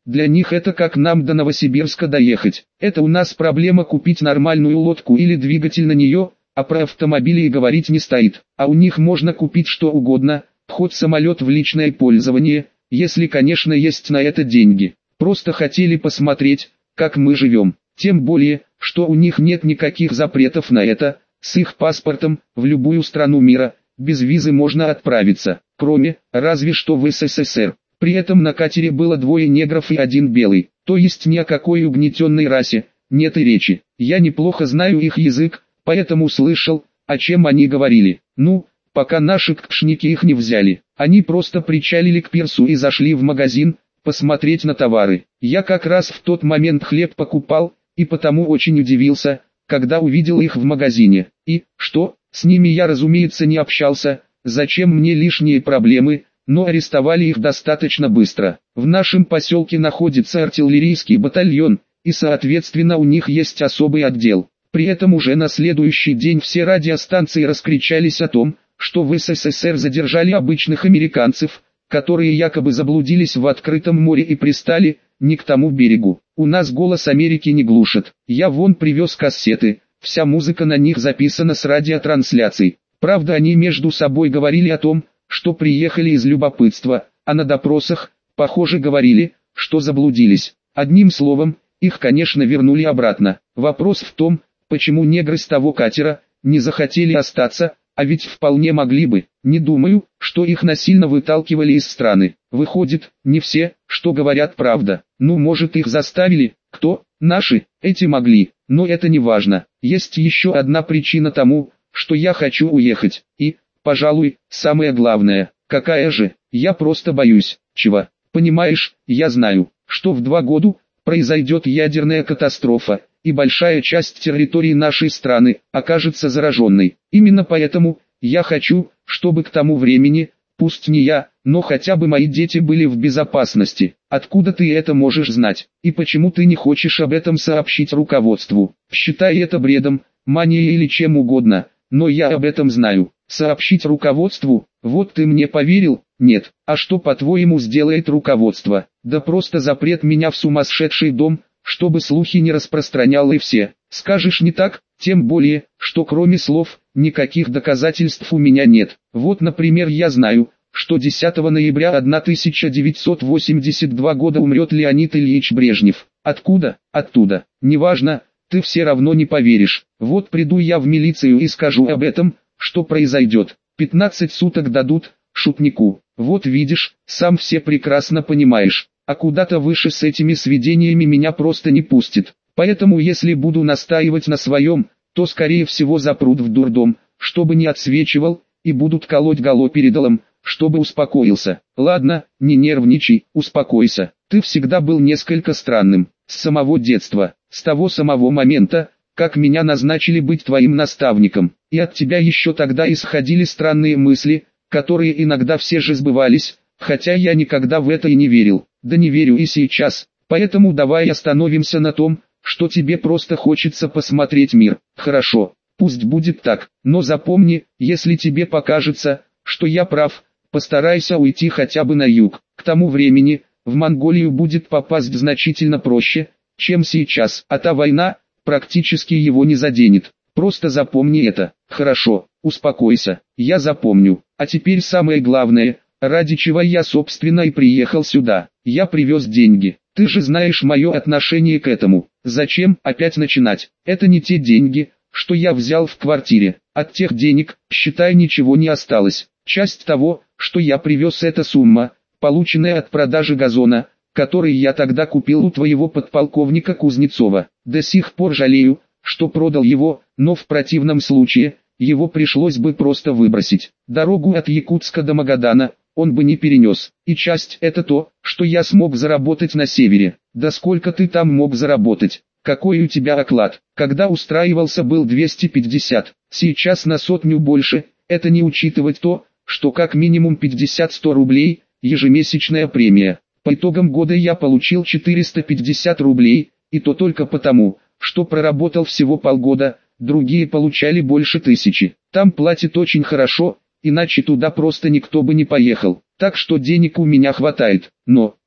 A: Для них это как нам до Новосибирска доехать. Это у нас проблема купить нормальную лодку или двигатель на нее, а про автомобили и говорить не стоит. А у них можно купить что угодно, хоть самолет в личное пользование, если, конечно, есть на это деньги. Просто хотели посмотреть, как мы живем. Тем более, что у них нет никаких запретов на это. С их паспортом, в любую страну мира, без визы можно отправиться, кроме, разве что в СССР. При этом на катере было двое негров и один белый, то есть ни о какой угнетенной расе нет и речи. Я неплохо знаю их язык, поэтому слышал, о чем они говорили. Ну, пока наши ккшники их не взяли, они просто причалили к пирсу и зашли в магазин, посмотреть на товары. Я как раз в тот момент хлеб покупал, и потому очень удивился, когда увидел их в магазине. И, что, с ними я разумеется не общался, зачем мне лишние проблемы, но арестовали их достаточно быстро. В нашем поселке находится артиллерийский батальон, и соответственно у них есть особый отдел. При этом уже на следующий день все радиостанции раскричались о том, что в СССР задержали обычных американцев, которые якобы заблудились в открытом море и пристали не к тому берегу. У нас «Голос Америки» не глушат. Я вон привез кассеты, вся музыка на них записана с радиотрансляций. Правда, они между собой говорили о том, что приехали из любопытства, а на допросах, похоже, говорили, что заблудились. Одним словом, их, конечно, вернули обратно. Вопрос в том, почему негры с того катера не захотели остаться, а ведь вполне могли бы. Не думаю, что их насильно выталкивали из страны. Выходит, не все, что говорят, правда. Ну, может, их заставили? Кто? Наши? Эти могли. Но это не важно. Есть еще одна причина тому, что я хочу уехать. И, пожалуй, самое главное. Какая же? Я просто боюсь. Чего? Понимаешь, я знаю, что в два года произойдет ядерная катастрофа, и большая часть территории нашей страны окажется зараженной. Именно поэтому я хочу, чтобы к тому времени, пусть не я, но хотя бы мои дети были в безопасности. Откуда ты это можешь знать? И почему ты не хочешь об этом сообщить руководству? Считай это бредом, манией или чем угодно, но я об этом знаю. Сообщить руководству? Вот ты мне поверил? Нет. А что, по-твоему, сделает руководство? Да просто запрет меня в сумасшедший дом, чтобы слухи не распространял и все. Скажешь, не так? Тем более, что кроме слов, никаких доказательств у меня нет. Вот, например, я знаю, что десятого ноября тысяча девятьсот восемьдесят второго года умрет Леонид Ильич Брежнев. Откуда? Оттуда. Неважно, ты все равно не поверишь. Вот приду я в милицию и скажу об этом, что произойдет. пятнадцать суток дадут, шутнику. Вот видишь, сам все прекрасно понимаешь. А куда-то выше с этими сведениями меня просто не пустит. Поэтому если буду настаивать на своем, то скорее всего запрут в дурдом, чтобы не отсвечивал, и будут колоть галоперидолом, чтобы успокоился. Ладно, не нервничай, успокойся. Ты всегда был несколько странным, с самого детства, с того самого момента, как меня назначили быть твоим наставником. И от тебя еще тогда исходили странные мысли, которые иногда все же сбывались, хотя я никогда в это и не верил. Да не верю и сейчас, поэтому давай остановимся на том, что тебе просто хочется посмотреть мир. Хорошо, пусть будет так, но запомни, если тебе покажется, что я прав, постарайся уйти хотя бы на юг. К тому времени, в Монголию будет попасть значительно проще, чем сейчас, а та война практически его не заденет. Просто запомни это. Хорошо, успокойся, я запомню. А теперь самое главное, ради чего я собственно и приехал сюда. Я привез деньги. Ты же знаешь мое отношение к этому. Зачем опять начинать? Это не те деньги, что я взял в квартире. От тех денег, считай, ничего не осталось. Часть того, что я привез, это сумма, полученная от продажи газона, который я тогда купил у твоего подполковника Кузнецова. До сих пор жалею, что продал его, но в противном случае, его пришлось бы просто выбросить. Дорогу от Якутска до Магадана он бы не перенес. И часть это то, что я смог заработать на севере. Да сколько ты там мог заработать? Какой у тебя оклад? Когда устраивался, был двести пятьдесят. Сейчас на сотню больше. Это не учитывать то, что как минимум пятьдесят-сто рублей, ежемесячная премия. По итогам года я получил четыреста пятьдесят рублей, и то только потому, что проработал всего полгода, другие получали больше тысячи. Там платят очень хорошо, иначе туда просто никто бы не поехал. Так что денег у меня хватает. Но,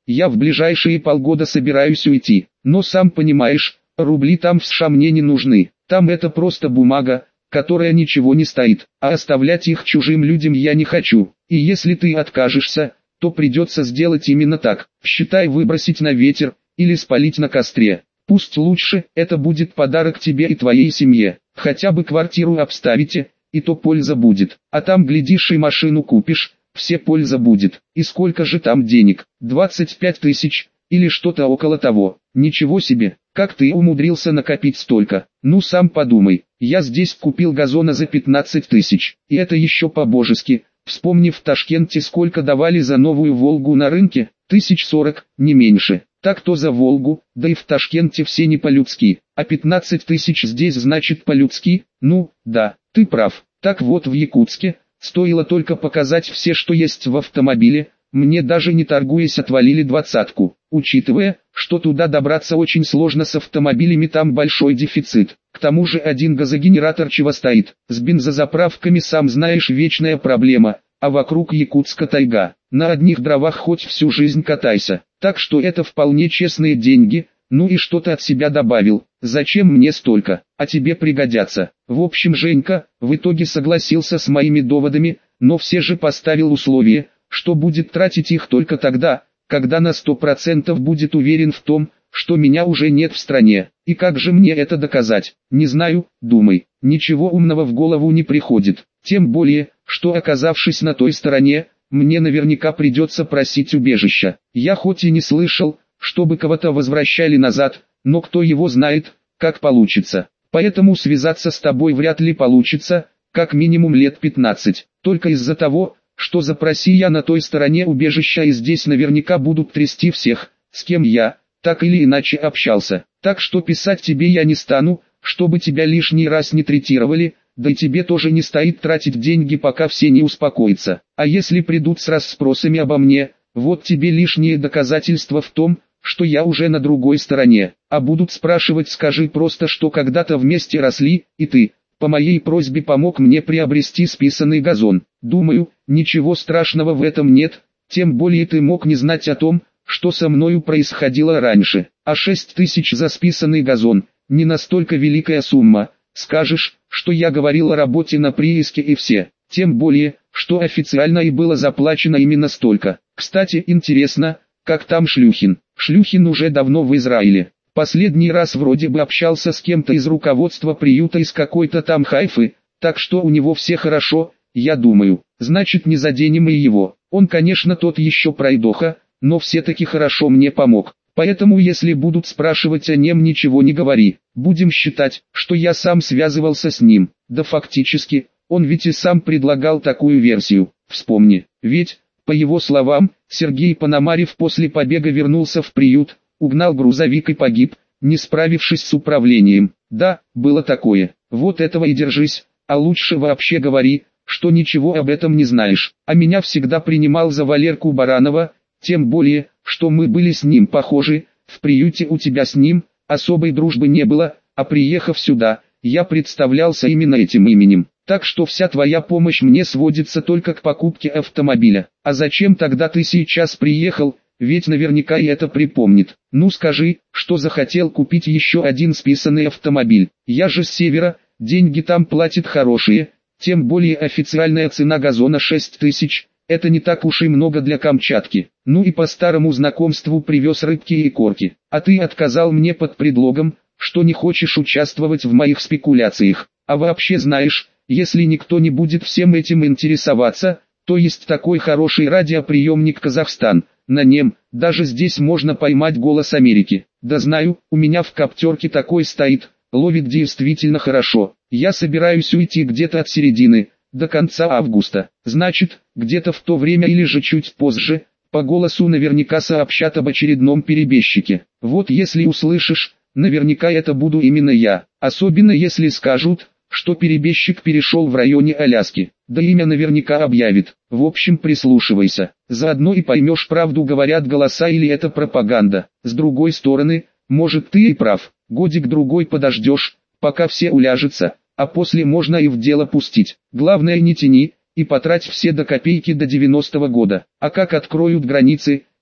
A: Я в ближайшие полгода собираюсь уйти, но сам понимаешь, рубли там в США мне не нужны. Там это просто бумага, которая ничего не стоит, а оставлять их чужим людям я не хочу. И если ты откажешься, то придется сделать именно так. Считай, выбросить на ветер, или спалить на костре. Пусть лучше, это будет подарок тебе и твоей семье. Хотя бы квартиру обставите, и то польза будет. А там глядишь и машину купишь, все польза будет. И сколько же там денег? двадцать пять тысяч, или что-то около того. Ничего себе, как ты умудрился накопить столько? Ну сам подумай, я здесь купил газона за пятнадцать тысяч. И это еще по-божески. Вспомни, в Ташкенте сколько давали за новую Волгу на рынке? Тысяч сорок, не меньше. Так-то за Волгу, да и в Ташкенте все не по-людски. А пятнадцать тысяч здесь значит по-людски? Ну, да, ты прав. Так вот, в Якутске, стоило только показать все, что есть в автомобиле, мне даже не торгуясь отвалили двадцатку. Учитывая, что туда добраться очень сложно с автомобилями, там большой дефицит. К тому же один газогенератор чего стоит. С бензозаправками, сам знаешь, вечная проблема, а вокруг Якутска тайга. На одних дровах хоть всю жизнь катайся. Так что это вполне честные деньги. Ну и что ты от себя добавил? Зачем мне столько? А тебе пригодятся. В общем, Женька в итоге согласился с моими доводами, но все же поставил условие, что будет тратить их только тогда, когда на сто процентов будет уверен в том, что меня уже нет в стране. И как же мне это доказать? Не знаю, думай. Ничего умного в голову не приходит. Тем более, что оказавшись на той стороне, мне наверняка придется просить убежища. Я хоть и не слышал, чтобы кого-то возвращали назад, но кто его знает, как получится. Поэтому связаться с тобой вряд ли получится, как минимум лет пятнадцать. Только из-за того, что запроси я на той стороне убежища, и здесь наверняка будут трясти всех, с кем я, так или иначе общался. Так что писать тебе я не стану, чтобы тебя лишний раз не третировали, да и тебе тоже не стоит тратить деньги, пока все не успокоятся. А если придут с расспросами обо мне, вот тебе лишние доказательства в том, что я уже на другой стороне. А будут спрашивать, скажи просто, что когда-то вместе росли, и ты, по моей просьбе, помог мне приобрести списанный газон. Думаю, ничего страшного в этом нет, тем более ты мог не знать о том, что со мною происходило раньше. А шесть тысяч за списанный газон, не настолько великая сумма. Скажешь, что я говорил о работе на прииске и все. Тем более, что официально и было заплачено именно столько. Кстати, интересно, как там Шлюхин? Шлюхин уже давно в Израиле. Последний раз вроде бы общался с кем-то из руководства приюта из какой-то там Хайфы, так что у него все хорошо, я думаю. Значит, не заденем и его. Он, конечно, тот еще пройдоха, но все-таки хорошо мне помог. Поэтому если будут спрашивать о нем, ничего не говори. Будем считать, что я сам связывался с ним. Да фактически, он ведь и сам предлагал такую версию. Вспомни, ведь, по его словам, Сергей Пономарев после побега вернулся в приют, угнал грузовик и погиб, не справившись с управлением. Да, было такое. Вот этого и держись, а лучше вообще говори, что ничего об этом не знаешь. А меня всегда принимал за Валерку Баранова, тем более, что мы были с ним похожи, в приюте у тебя с ним особой дружбы не было, а приехав сюда, я представлялся именно этим именем. Так что вся твоя помощь мне сводится только к покупке автомобиля. А зачем тогда ты сейчас приехал, ведь наверняка и это припомнит. Ну скажи, что захотел купить еще один списанный автомобиль. Я же с севера, деньги там платят хорошие, тем более официальная цена газона шесть тысяч. Это не так уж и много для Камчатки. Ну и по старому знакомству привез рыбки и корки. А ты отказал мне под предлогом, что не хочешь участвовать в моих спекуляциях. А вообще знаешь, если никто не будет всем этим интересоваться, то есть такой хороший радиоприемник «Казахстан». На нем, даже здесь можно поймать голос Америки. Да знаю, у меня в коптерке такой стоит, ловит действительно хорошо. Я собираюсь уйти где-то от середины, до конца августа. Значит, где-то в то время или же чуть позже, по голосу наверняка сообщат об очередном перебежчике. Вот если услышишь, наверняка это буду именно я. Особенно если скажут, что перебежчик перешел в районе Аляски. Да имя наверняка объявит. В общем, прислушивайся. Заодно и поймешь, правду говорят голоса или это пропаганда. С другой стороны, может, ты и прав. Годик-другой подождешь, пока все уляжутся, а после можно и в дело пустить. Главное, не тяни, и потрать все до копейки до девяностого года. А как откроют границы,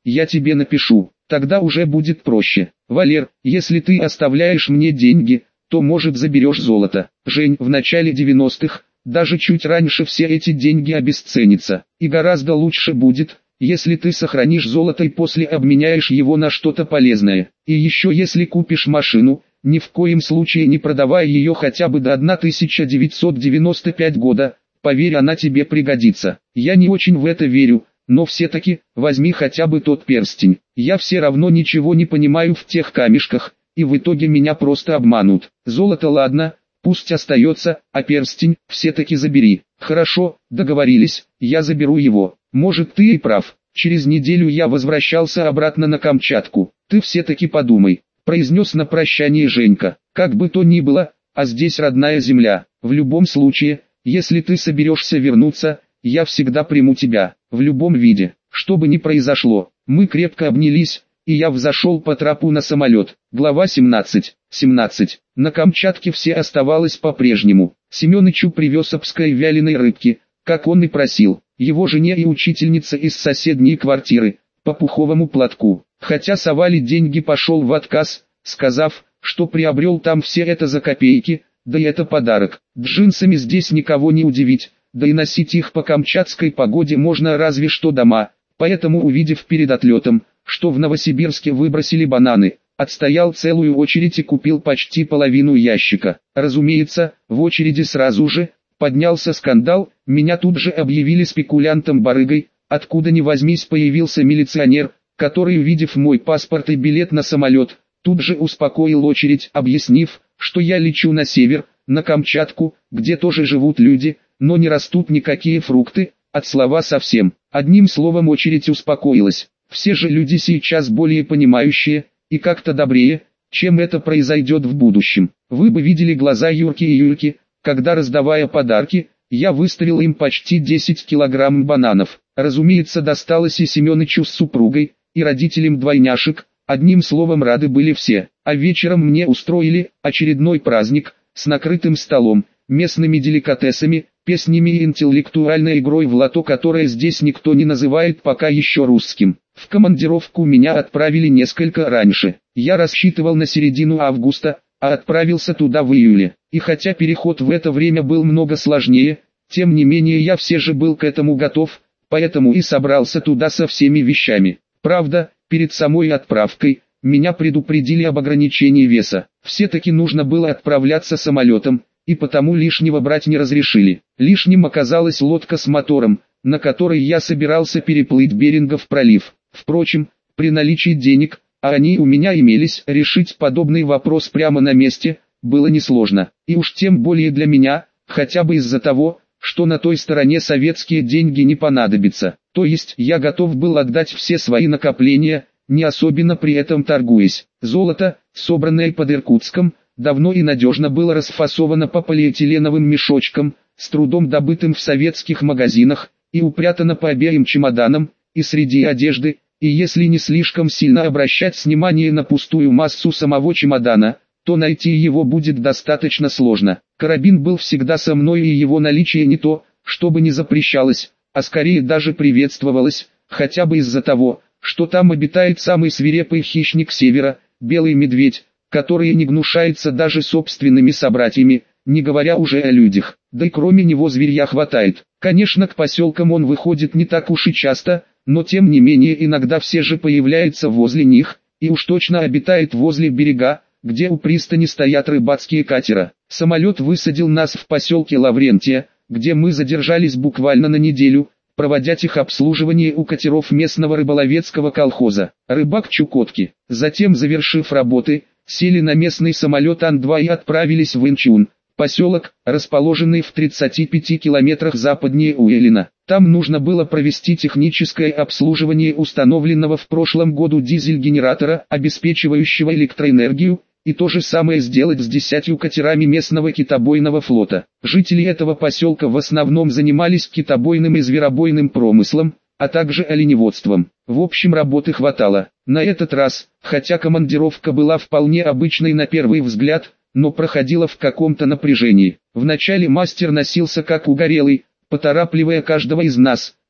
A: я тебе напишу, тогда уже будет проще. Валер, если ты оставляешь мне деньги, то может заберешь золото. Жень, в начале девяностых, даже чуть раньше все эти деньги обесценятся. И гораздо лучше будет, если ты сохранишь золото и после обменяешь его на что-то полезное. И еще если купишь машину, ни в коем случае не продавай ее хотя бы до тысяча девятьсот девяносто пятого года, поверь, она тебе пригодится. Я не очень в это верю, но все-таки, возьми хотя бы тот перстень. Я все равно ничего не понимаю в тех камешках, и в итоге меня просто обманут. Золото ладно, пусть остается, а перстень все-таки забери. Хорошо, договорились, я заберу его. Может, ты и прав. Через неделю я возвращался обратно на Камчатку. Ты все-таки подумай, произнес на прощание Женька. Как бы то ни было, а здесь родная земля. В любом случае, если ты соберешься вернуться, я всегда приму тебя, в любом виде. Что бы ни произошло, мы крепко обнялись, и я взошел по трапу на самолет. Глава семнадцать. семнадцать. На Камчатке все оставалось по-прежнему. Семёнычу привез обской вяленой рыбки, как он и просил. Его жене и учительнице из соседней квартиры, по пуховому платку. Хотя совали деньги, пошел в отказ, сказав, что приобрел там все это за копейки, да и это подарок. Джинсами здесь никого не удивить, да и носить их по камчатской погоде можно разве что дома. Поэтому, увидев перед отлетом, что в Новосибирске выбросили бананы, отстоял целую очередь и купил почти половину ящика. Разумеется, в очереди сразу же поднялся скандал, меня тут же объявили спекулянтом-барыгой, откуда ни возьмись появился милиционер, который, увидев мой паспорт и билет на самолет, тут же успокоил очередь, объяснив, что я лечу на север, на Камчатку, где тоже живут люди, но не растут никакие фрукты, от слова совсем. Одним словом, очередь успокоилась. Все же люди сейчас более понимающие, и как-то добрее, чем это произойдет в будущем. Вы бы видели глаза Юрки и Юльки, когда, раздавая подарки, я выставил им почти десять килограмм бананов. Разумеется, досталось и Семёнычу с супругой, и родителям двойняшек. Одним словом, рады были все. А вечером мне устроили очередной праздник, с накрытым столом, местными деликатесами, песнями и интеллектуальной игрой в лото, которое здесь никто не называет пока еще русским. В командировку меня отправили несколько раньше. Я рассчитывал на середину августа, а отправился туда в июле. И хотя переход в это время был много сложнее, тем не менее я все же был к этому готов, поэтому и собрался туда со всеми вещами. Правда, перед самой отправкой, меня предупредили об ограничении веса. Все-таки нужно было отправляться самолетом, и потому лишнего брать не разрешили. Лишним оказалась лодка с мотором, на которой я собирался переплыть Берингов пролив. Впрочем, при наличии денег, а они у меня имелись, решить подобный вопрос прямо на месте было несложно. И уж тем более для меня, хотя бы из-за того, что на той стороне советские деньги не понадобятся. То есть я готов был отдать все свои накопления, не особенно при этом торгуясь. Золото, собранное под Иркутском, давно и надежно было расфасовано по полиэтиленовым мешочкам, с трудом добытым в советских магазинах, и упрятано по обеим чемоданам, и среди одежды, и если не слишком сильно обращать внимание на пустую массу самого чемодана, то найти его будет достаточно сложно. Карабин был всегда со мной, и его наличие не то, чтобы не запрещалось, а скорее даже приветствовалось, хотя бы из-за того, что там обитает самый свирепый хищник севера, белый медведь, который не гнушается даже собственными собратьями, не говоря уже о людях. Да и кроме него зверья хватает. Конечно, к поселкам он выходит не так уж и часто, но тем не менее иногда все же появляется возле них, и уж точно обитает возле берега, где у пристани стоят рыбацкие катера. Самолет высадил нас в поселке Лаврентия, где мы задержались буквально на неделю, проводя техобслуживание у катеров местного рыболовецкого колхоза «Рыбак Чукотки». Затем, завершив работы, сели на местный самолет Ан два и отправились в Инчун, поселок, расположенный в тридцати пяти километрах западнее Уэлина. Там нужно было провести техническое обслуживание установленного в прошлом году дизель-генератора, обеспечивающего электроэнергию, и то же самое сделать с десятью катерами местного китобойного флота. Жители этого поселка в основном занимались китобойным и зверобойным промыслом, а также оленеводством. В общем, работы хватало. На этот раз, хотя командировка была вполне обычной на первый взгляд, но проходила в каком-то напряжении. Вначале мастер носился как угорелый, поторапливая каждого из нас,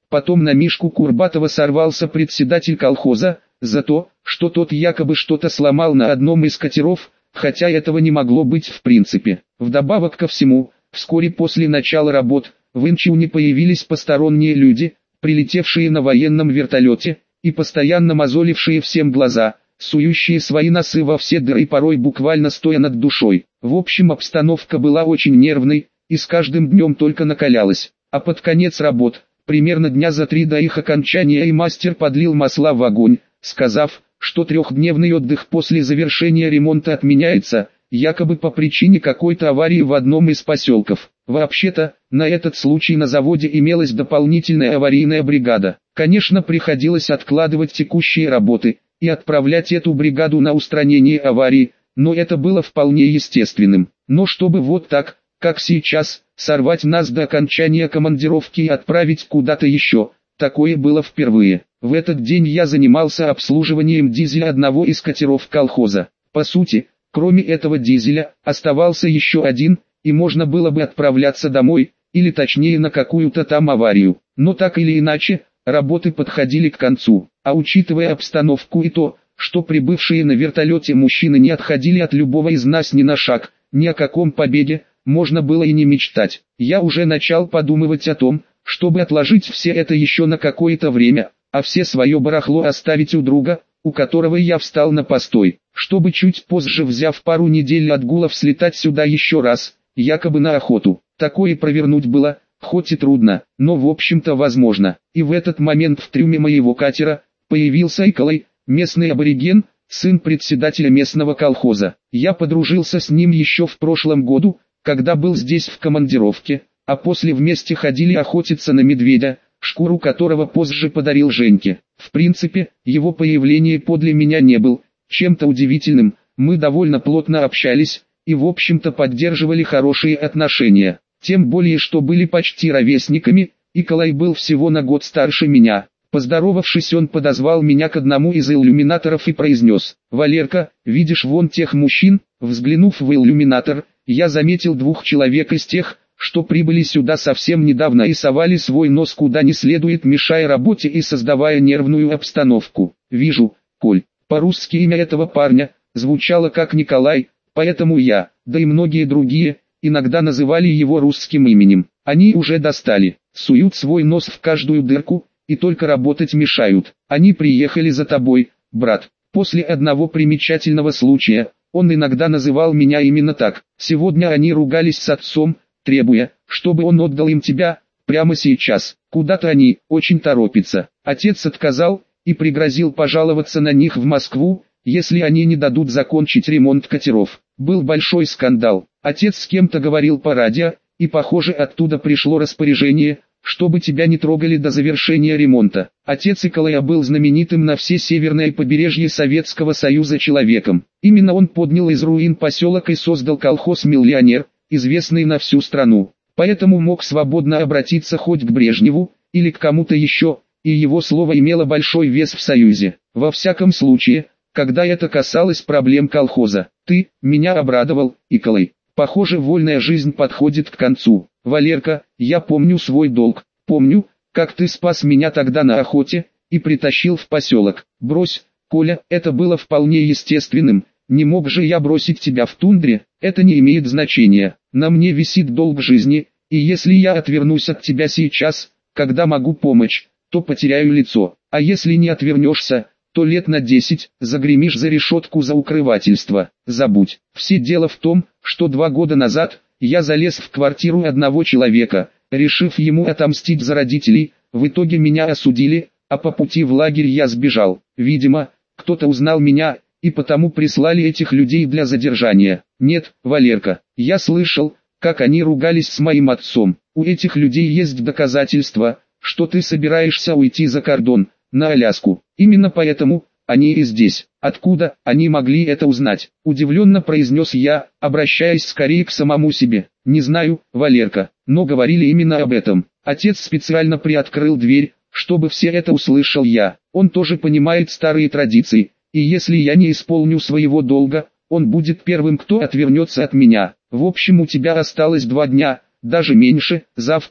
A: Потом на Мишку Курбатова сорвался председатель колхоза, за то, что тот якобы что-то сломал на одном из катеров, хотя этого не могло быть в принципе. Вдобавок ко всему, вскоре после начала работ, в Инчуне появились посторонние люди, прилетевшие на военном вертолете, и постоянно мозолившие всем глаза, сующие свои носы во все дыры, порой буквально стоя над душой. В общем, обстановка была очень нервной, и с каждым днем только накалялась. А под конец работ, примерно дня за три до их окончания, и мастер подлил масла в огонь, сказав, что трехдневный отдых после завершения ремонта отменяется, якобы по причине какой-то аварии в одном из поселков. Вообще-то, на этот случай на заводе имелась дополнительная аварийная бригада. Конечно, приходилось откладывать текущие работы и отправлять эту бригаду на устранение аварии, но это было вполне естественным. Но чтобы вот так, как сейчас, сорвать нас до окончания командировки и отправить куда-то еще, такое было впервые. В этот день я занимался обслуживанием дизеля одного из катеров колхоза. По сути, кроме этого дизеля, оставался еще один, и можно было бы отправляться домой, или точнее на какую-то там аварию. Но так или иначе, работы подходили к концу, а учитывая обстановку и то, что прибывшие на вертолете мужчины не отходили от любого из нас ни на шаг, ни о каком побеге, можно было и не мечтать. Я уже начал подумывать о том, чтобы отложить все это еще на какое-то время, а все свое барахло оставить у друга, у которого я встал на постой, чтобы чуть позже, взяв пару недель отгулов, слетать сюда еще раз, якобы на охоту. Такое провернуть было, хоть и трудно, но в общем-то возможно. И в этот момент в трюме моего катера появился Николай, местный абориген, сын председателя местного колхоза. Я подружился с ним еще в прошлом году, когда был здесь в командировке, а после вместе ходили охотиться на медведя, шкуру которого позже подарил Женьке. В принципе, его появление подле меня не был чем-то удивительным, мы довольно плотно общались и в общем-то поддерживали хорошие отношения. Тем более, что были почти ровесниками, и Николай был всего на год старше меня. Поздоровавшись, он подозвал меня к одному из иллюминаторов и произнес: «Валерка, видишь вон тех мужчин?» Взглянув в иллюминатор, я заметил двух человек из тех, что прибыли сюда совсем недавно и совали свой нос куда не следует, мешая работе и создавая нервную обстановку. «Вижу, Коль». По-русски имя этого парня звучало как Николай, поэтому я, да и многие другие, иногда называли его русским именем. Они уже достали, суют свой нос в каждую дырку, и только работать мешают. Они приехали за тобой, брат. После одного примечательного случая, он иногда называл меня именно так. Сегодня они ругались с отцом, требуя, чтобы он отдал им тебя, прямо сейчас. Куда-то они очень торопятся. Отец отказал и пригрозил пожаловаться на них в Москву, если они не дадут закончить ремонт катеров. Был большой скандал. Отец с кем-то говорил по радио, и похоже оттуда пришло распоряжение, чтобы тебя не трогали до завершения ремонта. Отец Николая был знаменитым на все северное побережье Советского Союза человеком. Именно он поднял из руин поселок и создал колхоз «Миллионер», известный на всю страну. Поэтому мог свободно обратиться хоть к Брежневу, или к кому-то еще, и его слово имело большой вес в Союзе. Во всяком случае, когда это касалось проблем колхоза, ты меня обрадовал, Николай. Похоже, вольная жизнь подходит к концу. Валерка, я помню свой долг, помню, как ты спас меня тогда на охоте, и притащил в поселок. Брось, Коля, это было вполне естественным, не мог же я бросить тебя в тундре, это не имеет значения. На мне висит долг жизни, и если я отвернусь от тебя сейчас, когда могу помочь, то потеряю лицо, а если не отвернешься, то лет на десять загремишь за решетку за укрывательство. Забудь. Все дело в том, что два года назад я залез в квартиру одного человека, решив ему отомстить за родителей. В итоге меня осудили, а по пути в лагерь я сбежал. Видимо, кто-то узнал меня, и потому прислали этих людей для задержания. Нет, Валерка, я слышал, как они ругались с моим отцом. У этих людей есть доказательства, что ты собираешься уйти за кордон, на Аляску. Именно поэтому они и здесь. Откуда они могли это узнать? Удивленно произнес я, обращаясь скорее к самому себе. Не знаю, Валерка, но говорили именно об этом. Отец специально приоткрыл дверь, чтобы все это услышал я. Он тоже понимает старые традиции, и если я не исполню своего долга, он будет первым, кто отвернется от меня. В общем, у тебя осталось два дня, даже меньше. Завтра,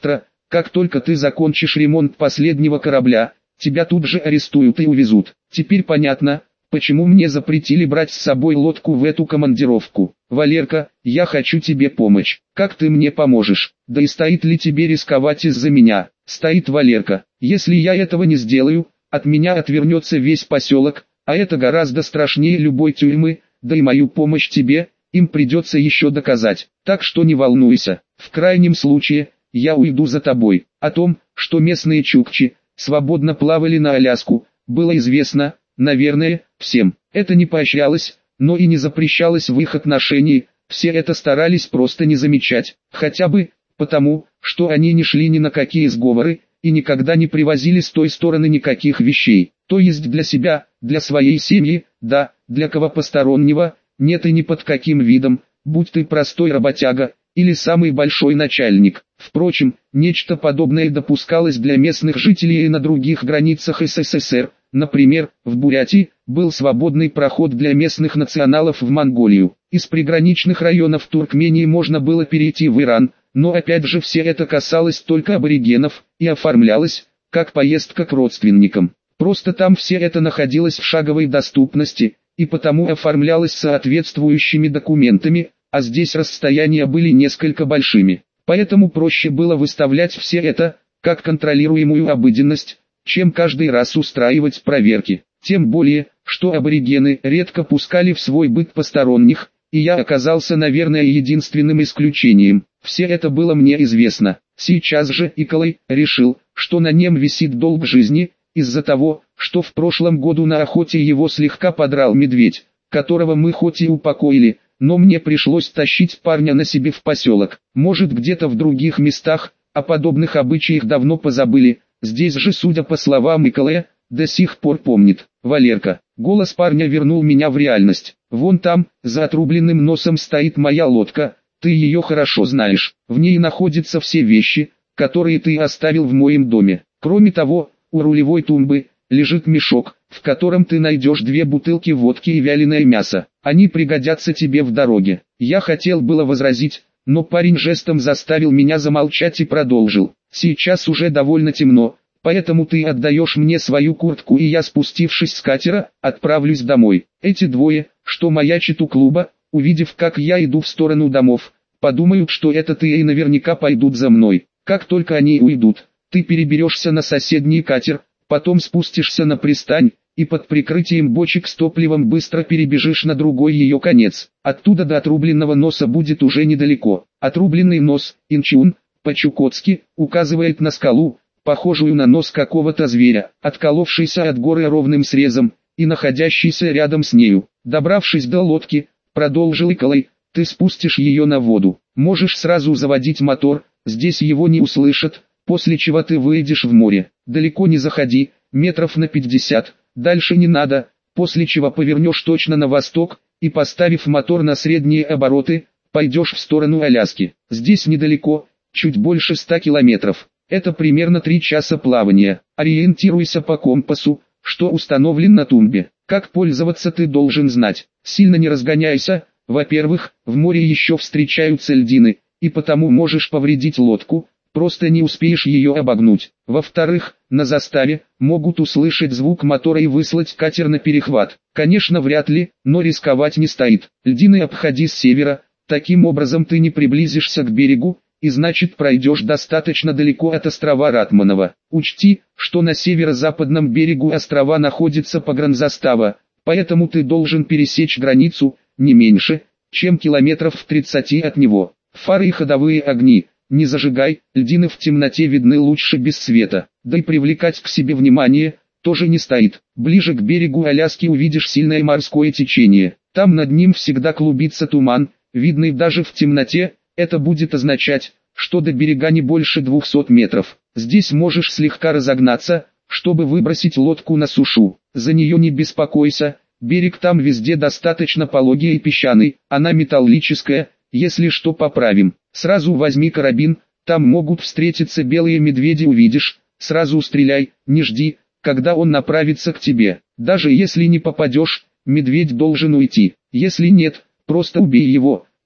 A: Как только ты закончишь ремонт последнего корабля, тебя тут же арестуют и увезут. Теперь понятно, почему мне запретили брать с собой лодку в эту командировку. Валерка, я хочу тебе помочь. Как ты мне поможешь? Да и стоит ли тебе рисковать из-за меня? Стоит, Валерка. Если я этого не сделаю, от меня отвернется весь поселок, а это гораздо страшнее любой тюрьмы, да и мою помощь тебе, им придется еще доказать. Так что не волнуйся. В крайнем случае, я уйду за тобой. О том, что местные чукчи свободно плавали на Аляску, было известно, наверное, всем. Это не поощрялось, но и не запрещалось в их отношении, все это старались просто не замечать, хотя бы потому, что они не шли ни на какие сговоры, и никогда не привозили с той стороны никаких вещей, то есть для себя, для своей семьи, да, для кого постороннего, нет и ни под каким видом, будь ты простой работяга, или самый большой начальник. Впрочем, нечто подобное допускалось для местных жителей и на других границах СССР. Например, в Бурятии был свободный проход для местных националов в Монголию. Из приграничных районов Туркмении можно было перейти в Иран, но опять же все это касалось только аборигенов и оформлялось как поездка к родственникам. Просто там все это находилось в шаговой доступности и потому оформлялось соответствующими документами, а здесь расстояния были несколько большими. Поэтому проще было выставлять все это как контролируемую обыденность, чем каждый раз устраивать проверки. Тем более, что аборигены редко пускали в свой быт посторонних, и я оказался, наверное, единственным исключением. Все это было мне известно. Сейчас же Николай решил, что на нем висит долг жизни, из-за того, что в прошлом году на охоте его слегка подрал медведь, которого мы хоть и упокоили, но мне пришлось тащить парня на себе в поселок. Может, где-то в других местах о подобных обычаях давно позабыли. Здесь же, судя по словам Николая, до сих пор помнит. Валерка, голос парня вернул меня в реальность. Вон там, за отрубленным носом стоит моя лодка, ты ее хорошо знаешь. В ней находятся все вещи, которые ты оставил в моем доме. Кроме того, у рулевой тумбы лежит мешок, в котором ты найдешь две бутылки водки и вяленое мясо. Они пригодятся тебе в дороге. Я хотел было возразить, но парень жестом заставил меня замолчать и продолжил. Сейчас уже довольно темно, поэтому ты отдаешь мне свою куртку, и я, спустившись с катера, отправлюсь домой. Эти двое, что маячат у клуба, увидев, как я иду в сторону домов, подумают, что это ты, и наверняка пойдут за мной. Как только они уйдут, ты переберешься на соседний катер, потом спустишься на пристань, и под прикрытием бочек с топливом быстро перебежишь на другой ее конец. Оттуда до отрубленного носа будет уже недалеко. Отрубленный нос, инчун, по-чукотски, указывает на скалу, похожую на нос какого-то зверя, отколовшийся от горы ровным срезом, и находящийся рядом с нею. Добравшись до лодки, продолжил Николай, ты спустишь ее на воду. Можешь сразу заводить мотор, здесь его не услышат, после чего ты выйдешь в море. Далеко не заходи, метров на пятьдесят, дальше не надо, после чего повернешь точно на восток, и, поставив мотор на средние обороты, пойдешь в сторону Аляски. Здесь недалеко, чуть больше ста километров. Это примерно три часа плавания. Ориентируйся по компасу, что установлен на тумбе. Как пользоваться ты должен знать. Сильно не разгоняйся. Во-первых, в море еще встречаются льдины, и потому можешь повредить лодку, просто не успеешь ее обогнуть. Во-вторых, на заставе могут услышать звук мотора и выслать катер на перехват. Конечно, вряд ли, но рисковать не стоит. Льдины обходи с севера, таким образом ты не приблизишься к берегу, и значит пройдешь достаточно далеко от острова Ратманова. Учти, что на северо-западном берегу острова находится погранзастава, поэтому ты должен пересечь границу, не меньше, чем километров в тридцати от него. Фары и ходовые огни не зажигай, льдины в темноте видны лучше без света, да и привлекать к себе внимание тоже не стоит. Ближе к берегу Аляски увидишь сильное морское течение, там над ним всегда клубится туман, видный даже в темноте. Это будет означать, что до берега не больше двухсот метров. Здесь можешь слегка разогнаться, чтобы выбросить лодку на сушу. За нее не беспокойся, берег там везде достаточно пологий и песчаный, она металлическая, если что поправим. Сразу возьми карабин, там могут встретиться белые медведи, увидишь, сразу стреляй, не жди, когда он направится к тебе. Даже если не попадешь, медведь должен уйти. Если нет, просто убей его.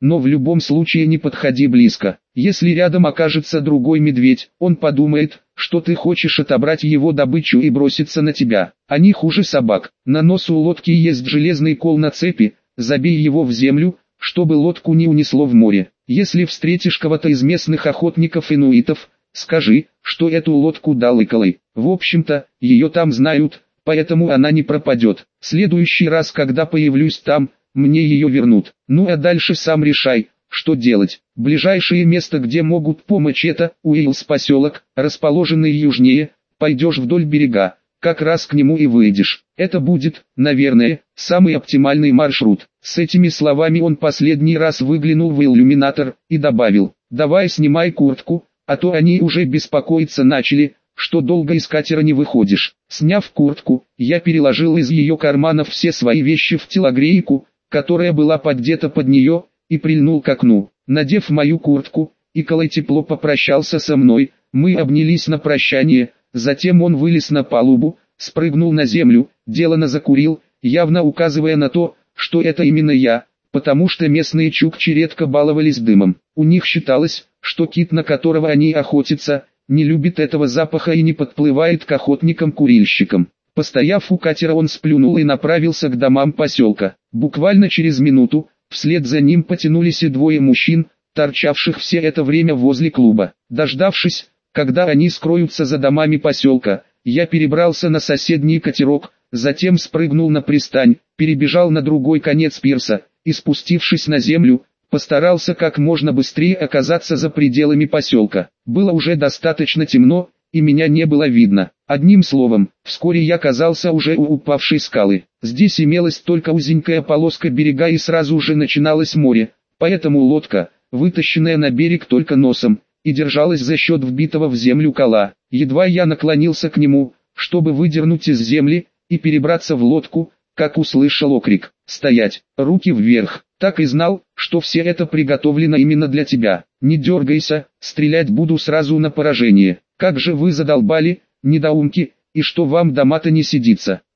A: но в любом случае не подходи близко. Если рядом окажется другой медведь, он подумает, что ты хочешь отобрать его добычу и бросится на тебя. Они хуже собак. На носу лодки есть железный кол на цепи, забей его в землю, чтобы лодку не унесло в море. Если встретишь кого-то из местных охотников-инуитов, скажи, что эту лодку дал Иколай. В общем-то, ее там знают, поэтому она не пропадет. В следующий раз, когда появлюсь там, мне ее вернут. Ну а дальше сам решай, что делать. Ближайшее место, где могут помочь, это Уиллс поселок, расположенный южнее. Пойдешь вдоль берега, как раз к нему и выйдешь. Это будет, наверное, самый оптимальный маршрут. С этими словами он последний раз выглянул в иллюминатор и добавил: давай снимай куртку, а то они уже беспокоиться начали, что долго из катера не выходишь. Сняв куртку, я переложил из ее карманов все свои вещи в телогрейку, которая была поддета под нее, и прильнул к окну. Надев мою куртку, Иколай тепло попрощался со мной, мы обнялись на прощание, затем он вылез на палубу, спрыгнул на землю, делано закурил, явно указывая на то, что это именно я, потому что местные чукчи редко баловались дымом. У них считалось, что кит, на которого они охотятся, не любит этого запаха и не подплывает к охотникам-курильщикам. Постояв у катера, он сплюнул и направился к домам поселка. Буквально через минуту, вслед за ним потянулись и двое мужчин, торчавших все это время возле клуба. Дождавшись, когда они скроются за домами поселка, я перебрался на соседний катерок, затем спрыгнул на пристань, перебежал на другой конец пирса, и спустившись на землю, постарался как можно быстрее оказаться за пределами поселка. Было уже достаточно темно, и меня не было видно. Одним словом, вскоре я оказался уже у упавшей скалы. Здесь имелась только узенькая полоска берега и сразу же начиналось море, поэтому лодка, вытащенная на берег только носом, и держалась за счет вбитого в землю кола. Едва я наклонился к нему, чтобы выдернуть из земли и перебраться в лодку, как услышал окрик: «Стоять! Руки вверх!» Так и знал, что все это приготовлено именно для тебя. Не дергайся, стрелять буду сразу на поражение. Как же вы задолбали, недоумки, и что вам дома-то не сидится?